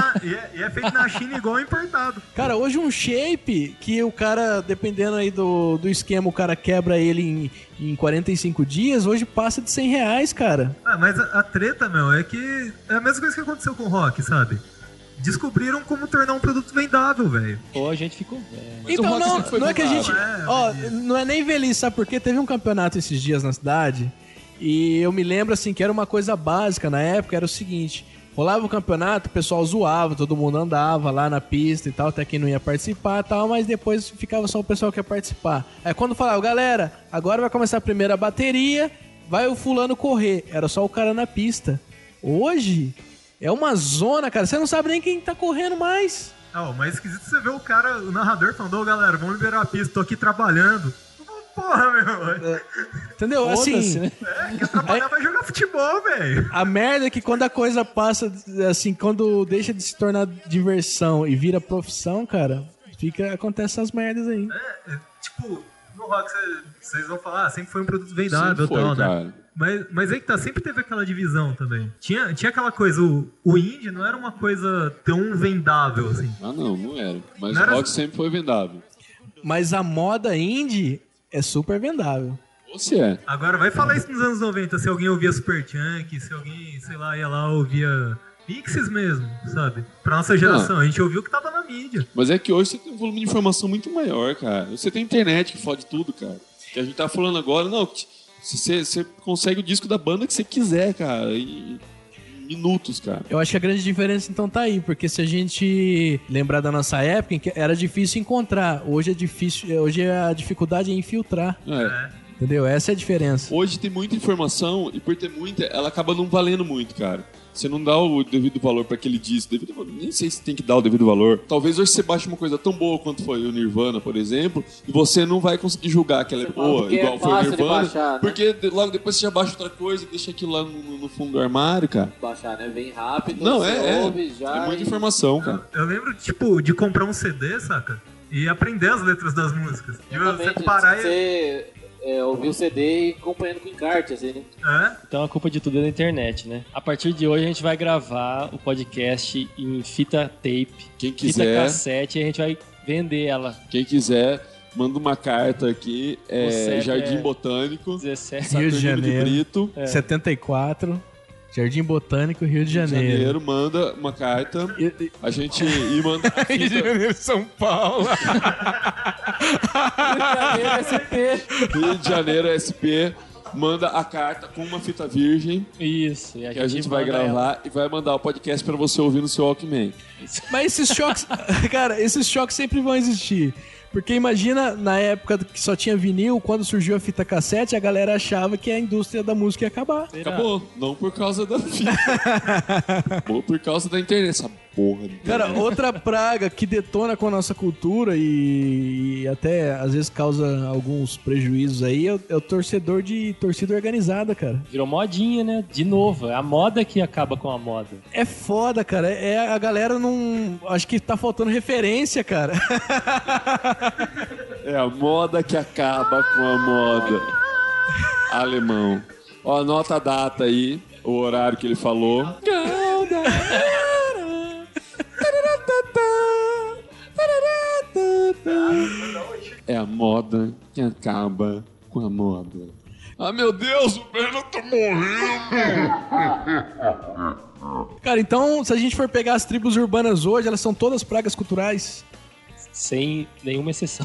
E é feito na China igual importado. Cara, hoje um shape que o cara, dependendo aí do esquema, o cara quebra ele em 45 dias, hoje passa de R$100, cara. Mas a treta, meu, é que é a mesma coisa que aconteceu com o rock, sabe? Descobriram como tornar um produto vendável, velho. Ou a gente ficou velho. Então não é que a gente... não é nem velhice, sabe por quê? Teve um campeonato esses dias na cidade... E eu me lembro, assim, que era uma coisa básica na época, era o seguinte... Rolava o campeonato, o pessoal zoava, todo mundo andava lá na pista e tal, até quem não ia participar e tal, mas depois ficava só o pessoal que ia participar. Aí quando falava, galera, agora vai começar a primeira bateria, vai o fulano correr. Era só o cara na pista. Hoje, é uma zona, cara, você não sabe nem quem tá correndo mais. Não, mas esquisito você ver o narrador falando, galera, vamos liberar a pista, tô aqui trabalhando. Porra, meu. Entendeu? Assim, né? Quer trabalhar, vai jogar futebol, velho. A merda é que quando a coisa passa, assim, quando deixa de se tornar diversão e vira profissão, cara, acontece essas merdas aí. Tipo, no rock vocês vão falar, sempre foi um produto vendável e tal, né? Mas aí que tá, sempre teve aquela divisão também. Tinha aquela coisa, o indie não era uma coisa tão vendável, assim. Não era. Mas o rock sempre foi vendável. Mas a moda indie é super vendável. Você é. Agora vai falar isso nos anos 90, se alguém ouvia Superchunk, se alguém, sei lá, ia lá ouvia Pixies mesmo, sabe? Pra nossa geração, a gente ouviu o que tava na mídia. Mas é que hoje você tem um volume de informação muito maior, cara. Você tem internet que fode tudo, cara. Que a gente tá falando agora, não, você consegue o disco da banda que você quiser, cara, em minutos, cara. Eu acho que a grande diferença então tá aí, porque se a gente lembrar da nossa época, era difícil encontrar. Hoje a dificuldade é infiltrar. Entendeu? Essa é a diferença. Hoje tem muita informação e por ter muita, ela acaba não valendo muito, cara. Você não dá o devido valor pra aquele disco. Nem sei se tem que dar o devido valor. Talvez hoje você baixe uma coisa tão boa quanto foi o Nirvana, por exemplo, e você não vai conseguir julgar que ela é boa, igual foi o Nirvana. Baixar, né? Porque logo depois você já baixa outra coisa e deixa aquilo lá no fundo do armário, cara. Baixar, né? Vem rápido, não, ouve já. É muita informação, cara. Eu lembro, tipo, de comprar um CD, saca? E aprender as letras das músicas. Você parar ouvir o CD e acompanhando com encarte, assim, né? Então a culpa de tudo é da internet, né? A partir de hoje a gente vai gravar o podcast em fita tape, quem quiser, fita cassete, e a gente vai vender ela. Quem quiser, manda uma carta aqui. O CEP Jardim é Botânico, 17. Rio de Saturnino Janeiro. Brito. 74, Jardim Botânico, Rio de Rio de Janeiro. Janeiro, manda uma carta. A gente manda a Rio de fita. Janeiro, São Paulo. Rio de Janeiro, SP. Manda a carta com uma fita virgem. Isso. E Que a gente vai manda gravar e vai mandar o podcast pra você ouvir no seu Walkman. Mas esses choques, cara, esses choques sempre vão existir. Porque imagina, na época que só tinha vinil, quando surgiu a fita cassete, a galera achava que a indústria da música ia acabar. Acabou. Não por causa da fita. Acabou por causa da internet. Essa porra de Cara, internet. outra praga que detona com a nossa cultura e até às vezes causa alguns prejuízos aí é o torcedor de torcida organizada, cara. Virou modinha, né? De novo, é a moda que acaba com a moda. É foda, cara. A galera não... Acho que tá faltando referência, cara. É a moda que acaba com a moda. Alemão. Ó, anota a data aí, o horário que ele falou. É a moda que acaba com a moda. Ah, meu Deus, o Breno tá morrendo. Cara, então, se a gente for pegar as tribos urbanas hoje, elas são todas pragas culturais. Sem nenhuma exceção.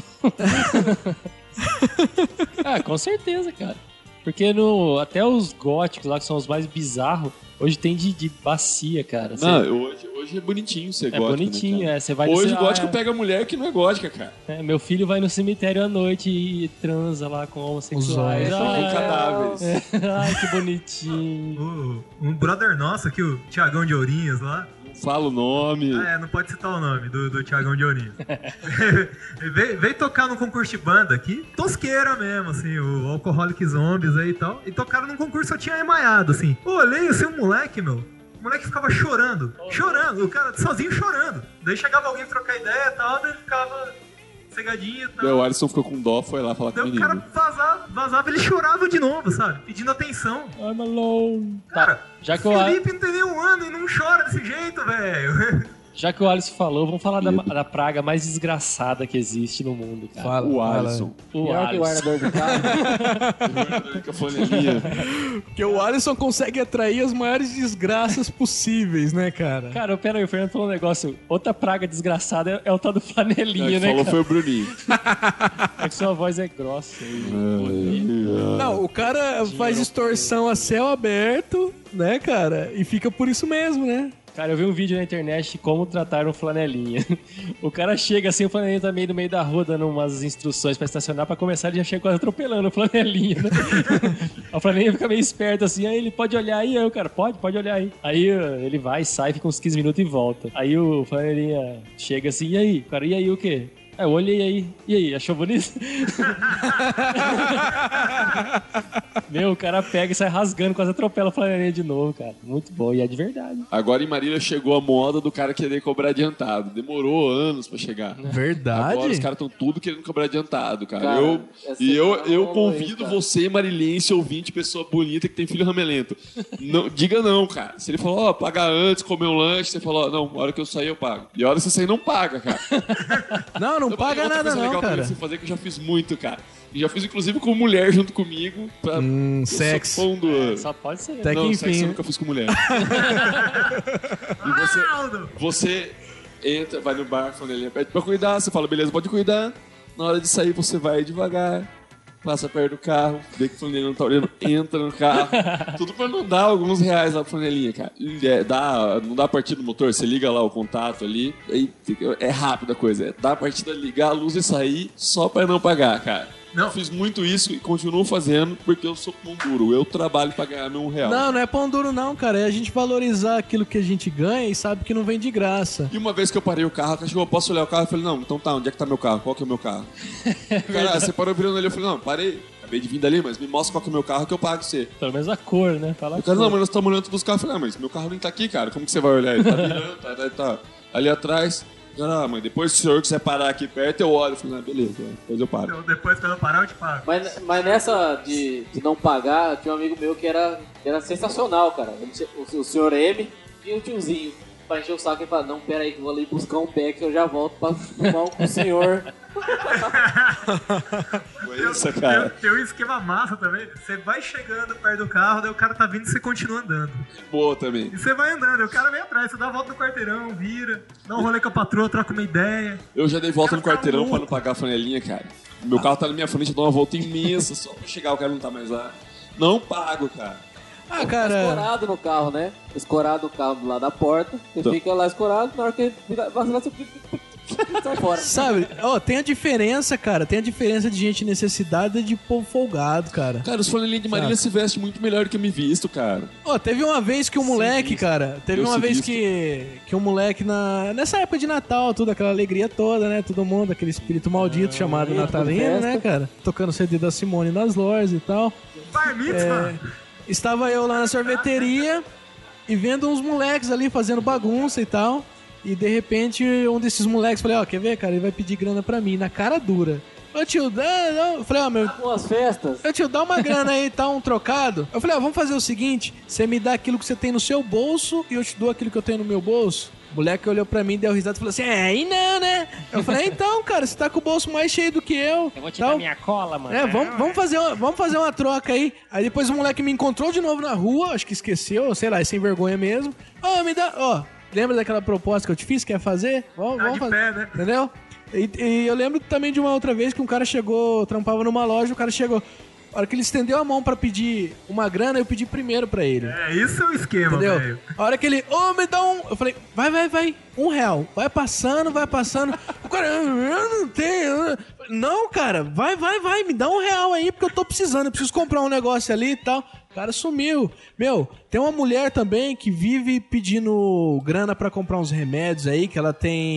Com certeza, cara. Porque até os góticos lá, que são os mais bizarros, hoje tem de bacia, cara. Não, hoje é bonitinho ser gótico. É bonitinho, né, você vai hoje no gótico pega mulher que não é gótica, cara. meu filho vai no cemitério à noite e transa lá com homossexuais. Com cadáveres. Ai, que bonitinho. Um brother nosso aqui, o Tiagão de Ourinhos lá. Fala o nome. Não pode citar o nome do Tiagão de Ourinhos. veio tocar num concurso de banda aqui, tosqueira mesmo, assim, o Alcoholic Zombies aí e tal. E tocaram num concurso, só tinha emaiado, assim. Olhei, assim, um moleque, meu. O moleque ficava chorando, o cara sozinho chorando. Daí chegava alguém trocar ideia e tal, daí ele ficava cegadinho e tal. Daí o Alisson ficou com dó, foi lá falar com o Daí o menino. cara vazava, ele chorava de novo, sabe? Pedindo atenção. I'm alone. Cara, já que Felipe não tem nem um ano e não chora desse jeito, velho. Já que o Alisson falou, vamos falar da praga mais desgraçada que existe no mundo, cara. Fala, O Alisson. Pior que o guardador de carro. Com a flanelinha. Porque o Alisson consegue atrair as maiores desgraças possíveis, né, cara? Cara, pera aí, o Fernando falou um negócio. Outra praga desgraçada é o tal do flanelinha, né, falou cara? foi o Bruninho. É que sua voz é grossa. Não, o cara faz extorsão a céu aberto, né, cara? E fica por isso mesmo, né? Cara, eu vi um vídeo na internet de como tratar um flanelinha. O cara chega assim, o flanelinha tá meio no meio da rua dando umas instruções pra estacionar, pra começar ele já chega quase atropelando o flanelinha, né? O flanelinha fica meio esperto assim, aí ele pode olhar aí, aí o cara, pode olhar aí. Aí ele vai, sai, fica uns 15 minutos e volta. Aí o flanelinha chega assim, e aí? Cara, e aí o quê? Eu olhei aí. E aí, achou bonito? Meu, o cara pega e sai rasgando, quase atropela a flanelinha de novo, cara. Muito bom, e é de verdade. Agora em Marília chegou a moda do cara querer cobrar adiantado. Demorou anos pra chegar. Verdade? Agora os caras estão tudo querendo cobrar adiantado, cara. Cara, eu convido você, marilhense, ouvinte, pessoa bonita que tem filho ramelento. Não, diga não, cara. Se ele falou, paga antes, comer um lanche, você falou, não, a hora que eu sair eu pago. E a hora que você sair não paga, cara. Não paga outra nada coisa não, legal cara. pra você fazer que eu já fiz muito, cara. E já fiz inclusive com mulher junto comigo. Eu sou Sexo. fã do... Só pode ser. Até que Não, enfim, sexo eu né? nunca fiz com mulher. E você entra, vai no bar, flanelinha pede pra cuidar, você fala, beleza, pode cuidar. Na hora de sair, você vai devagar, passa perto do carro, vê que o flanelinha não tá olhando, entra no carro. Tudo pra não dar alguns reais lá pro flanelinha, cara. Não dá a partida do motor, você liga lá o contato ali, aí é rápida a coisa. Dá a partida, ligar a luz e sair só pra não pagar, cara. Não. Eu fiz muito isso e continuo fazendo porque eu sou pão duro. Eu trabalho pra ganhar meu R$1. Não é pão duro não, cara. É a gente valorizar aquilo que a gente ganha e sabe que não vem de graça. E uma vez que eu parei o carro, o cara chegou, posso olhar o carro? Eu falei, não, então tá, onde é que tá meu carro? Qual que é o meu carro? Cara, você parou virando ali, eu falei, não, parei. Acabei de vir dali, mas me mostra qual que é o meu carro que eu pago você. Pelo menos a cor, né? Fala O cara, não, mas nós estamos olhando todos os carros. Eu falei, mas meu carro nem tá aqui, cara. Como que você vai olhar? Ele tá virando, tá ali atrás. Ah, mãe, depois se o senhor quiser parar aqui perto, eu olho. Eu falei, beleza, depois eu paro. Então, depois que eu parar, eu te pago. Mas nessa de não pagar, tinha um amigo meu que era sensacional, cara. O senhor M e o tiozinho. pra encher o saco e falar, não, pera aí que eu vou ali buscar um pé que eu já volto pra fumar com o senhor. Foi isso, cara. Tem um esquema massa também. Você vai chegando perto do carro, daí o cara tá vindo e você continua andando. Boa também. E você vai andando, e o cara vem atrás, você dá a volta no quarteirão, vira, dá um rolê com a patroa, troca uma ideia. Eu já dei volta no quarteirão pra não pagar a flanelinha, cara. Meu carro tá na minha frente, eu dou uma volta imensa só pra chegar, o cara não tá mais lá. Não pago, cara. Ah, cara... Escorado no carro, né? Escorado no carro do lado da porta. Você Então. fica lá escorado, na hora que vacila, você sai fora. Sabe, ó, tem a diferença, cara. Tem a diferença de gente necessitada e de povo folgado, cara. Cara, os flanelinhas de Marília se vestem muito melhor do que eu me visto, cara. Ó, teve uma vez que um moleque, cara... Teve Eu uma vez visto. que um moleque nessa época de Natal, tudo, aquela alegria toda, né? Todo mundo, aquele espírito maldito chamado natalino, né, cara? Tocando CD da Simone nas lojas e tal. Bar mitzvah. Estava eu lá na sorveteria e vendo uns moleques ali fazendo bagunça e tal. E de repente um desses moleques, falei, ó, quer ver, cara? Ele vai pedir grana pra mim, na cara dura. Ô tio, não. Eu falei, ó, meu... Boas festas. Ô tio, dá uma grana aí, tá? Um trocado. Eu falei, ó, vamos fazer o seguinte, você me dá aquilo que você tem no seu bolso e eu te dou aquilo que eu tenho no meu bolso. O moleque olhou pra mim, deu risada e falou assim, aí não, né? Eu falei, então, cara, você tá com o bolso mais cheio do que eu. Eu vou te Tal. dar minha cola, mano. Vamos fazer uma troca aí. Aí depois o moleque me encontrou de novo na rua, acho que esqueceu, sei lá, é sem vergonha mesmo. Ó, me dá, ó, lembra daquela proposta que eu te fiz, quer fazer? Vamos de fazer. pé, né? Entendeu? E eu lembro também de uma outra vez que um cara chegou, trampava numa loja, o cara chegou... A hora que ele estendeu a mão pra pedir uma grana, eu pedi primeiro pra ele. É, isso é o esquema, Entendeu? velho. A hora que ele, me dá um... Eu falei, vai, R$1. Vai passando. O cara, eu não tenho... Não, cara, vai, me dá R$1 aí, porque eu tô precisando, eu preciso comprar um negócio ali e tal. O cara sumiu. Meu, tem uma mulher também que vive pedindo grana pra comprar uns remédios aí, que ela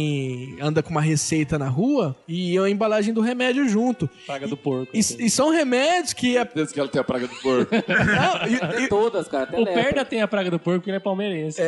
anda com uma receita na rua e a embalagem do remédio junto. Praga do porco. E são remédios que... Desde que ela tem a praga do porco. Não, Todas, cara. Até O lepra. Perna tem a praga do porco porque ele é palmeirense.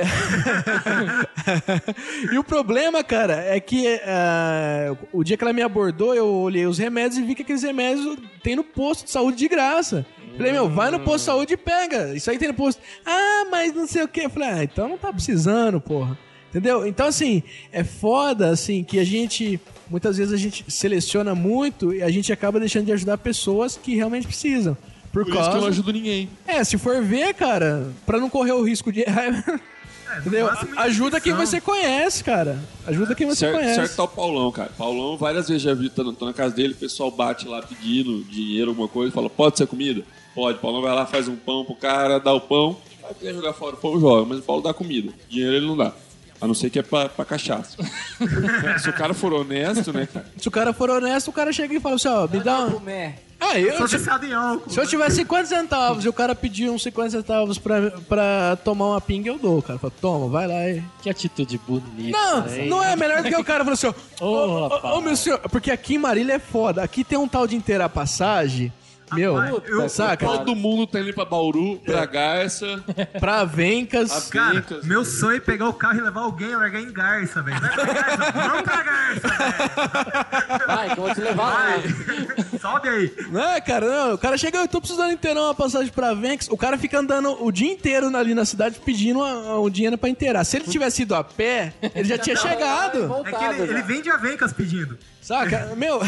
E o problema, cara, é que o dia que ela me abordou, eu olhei os remédios e vi que aqueles remédios tem no posto de saúde de graça. Falei, meu, vai no posto de saúde e pega. Isso aí tem no posto. Ah, mas não sei o quê. Eu falei, então não tá precisando, porra. Entendeu? Então, assim, é foda, assim, que a gente... Muitas vezes a gente seleciona muito e a gente acaba deixando de ajudar pessoas que realmente precisam. Por Por isso que eu não ajudo ninguém. Se for ver, cara, pra não correr o risco de... Entendeu? Ajuda quem você conhece, cara. Ajuda quem você conhece. Certo tá o Paulão, cara. Paulão, várias vezes já vi, tô na casa dele, o pessoal bate lá pedindo dinheiro, alguma coisa, fala, pode ser comida? Pode. Paulão vai lá, faz um pão pro cara, dá o pão, vai querer jogar fora o pão, joga, mas o Paulo dá comida. Dinheiro ele não dá. A não ser que é pra cachaça. Se o cara for honesto, né, cara? Se o cara for honesto, o cara chega e fala assim, ó, me dá um... Sou viciado em álcool. Se eu tiver 50 centavos e o cara pedir uns 50 centavos pra tomar uma pinga, eu dou, cara. Fala, toma, vai lá aí. Que atitude bonita. Não é melhor do que o cara falou assim, ó, ô meu senhor, porque aqui em Marília é foda. Aqui tem um tal de inteirar passagem. Meu, saca? Todo mundo tá indo pra Bauru, pra Garça, pra Avencas. Cara, meu sonho é pegar o carro e levar alguém e largar em Garça, velho. Vai pra Garça, vamos pra Garça, velho. Vai, que eu vou te levar lá. Sobe aí. Não, cara, não. O cara chega, eu tô precisando inteirar uma passagem pra Avencas. O cara fica andando o dia inteiro ali na cidade pedindo um dinheiro pra inteirar. Se ele tivesse ido a pé, ele já tinha chegado. É que ele vem de Avencas pedindo. Saca? Meu...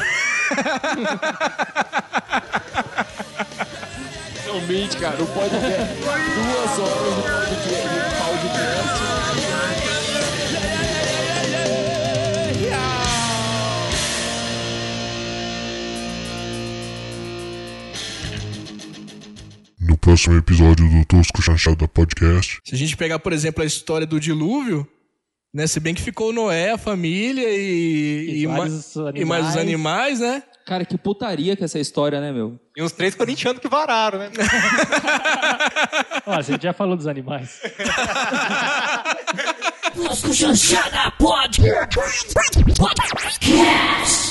Realmente, cara, o podcast 2 horas do podcast. No próximo episódio do Tosco Chanchada Podcast. Se a gente pegar, por exemplo, a história do dilúvio, né? Se bem que ficou Noé, a família e mais os animais, né? Cara, que putaria que é essa história, né, meu? E uns 3 corintianos que vararam, né? Ó, a gente já falou dos animais. Tosco Chanchada Podcast.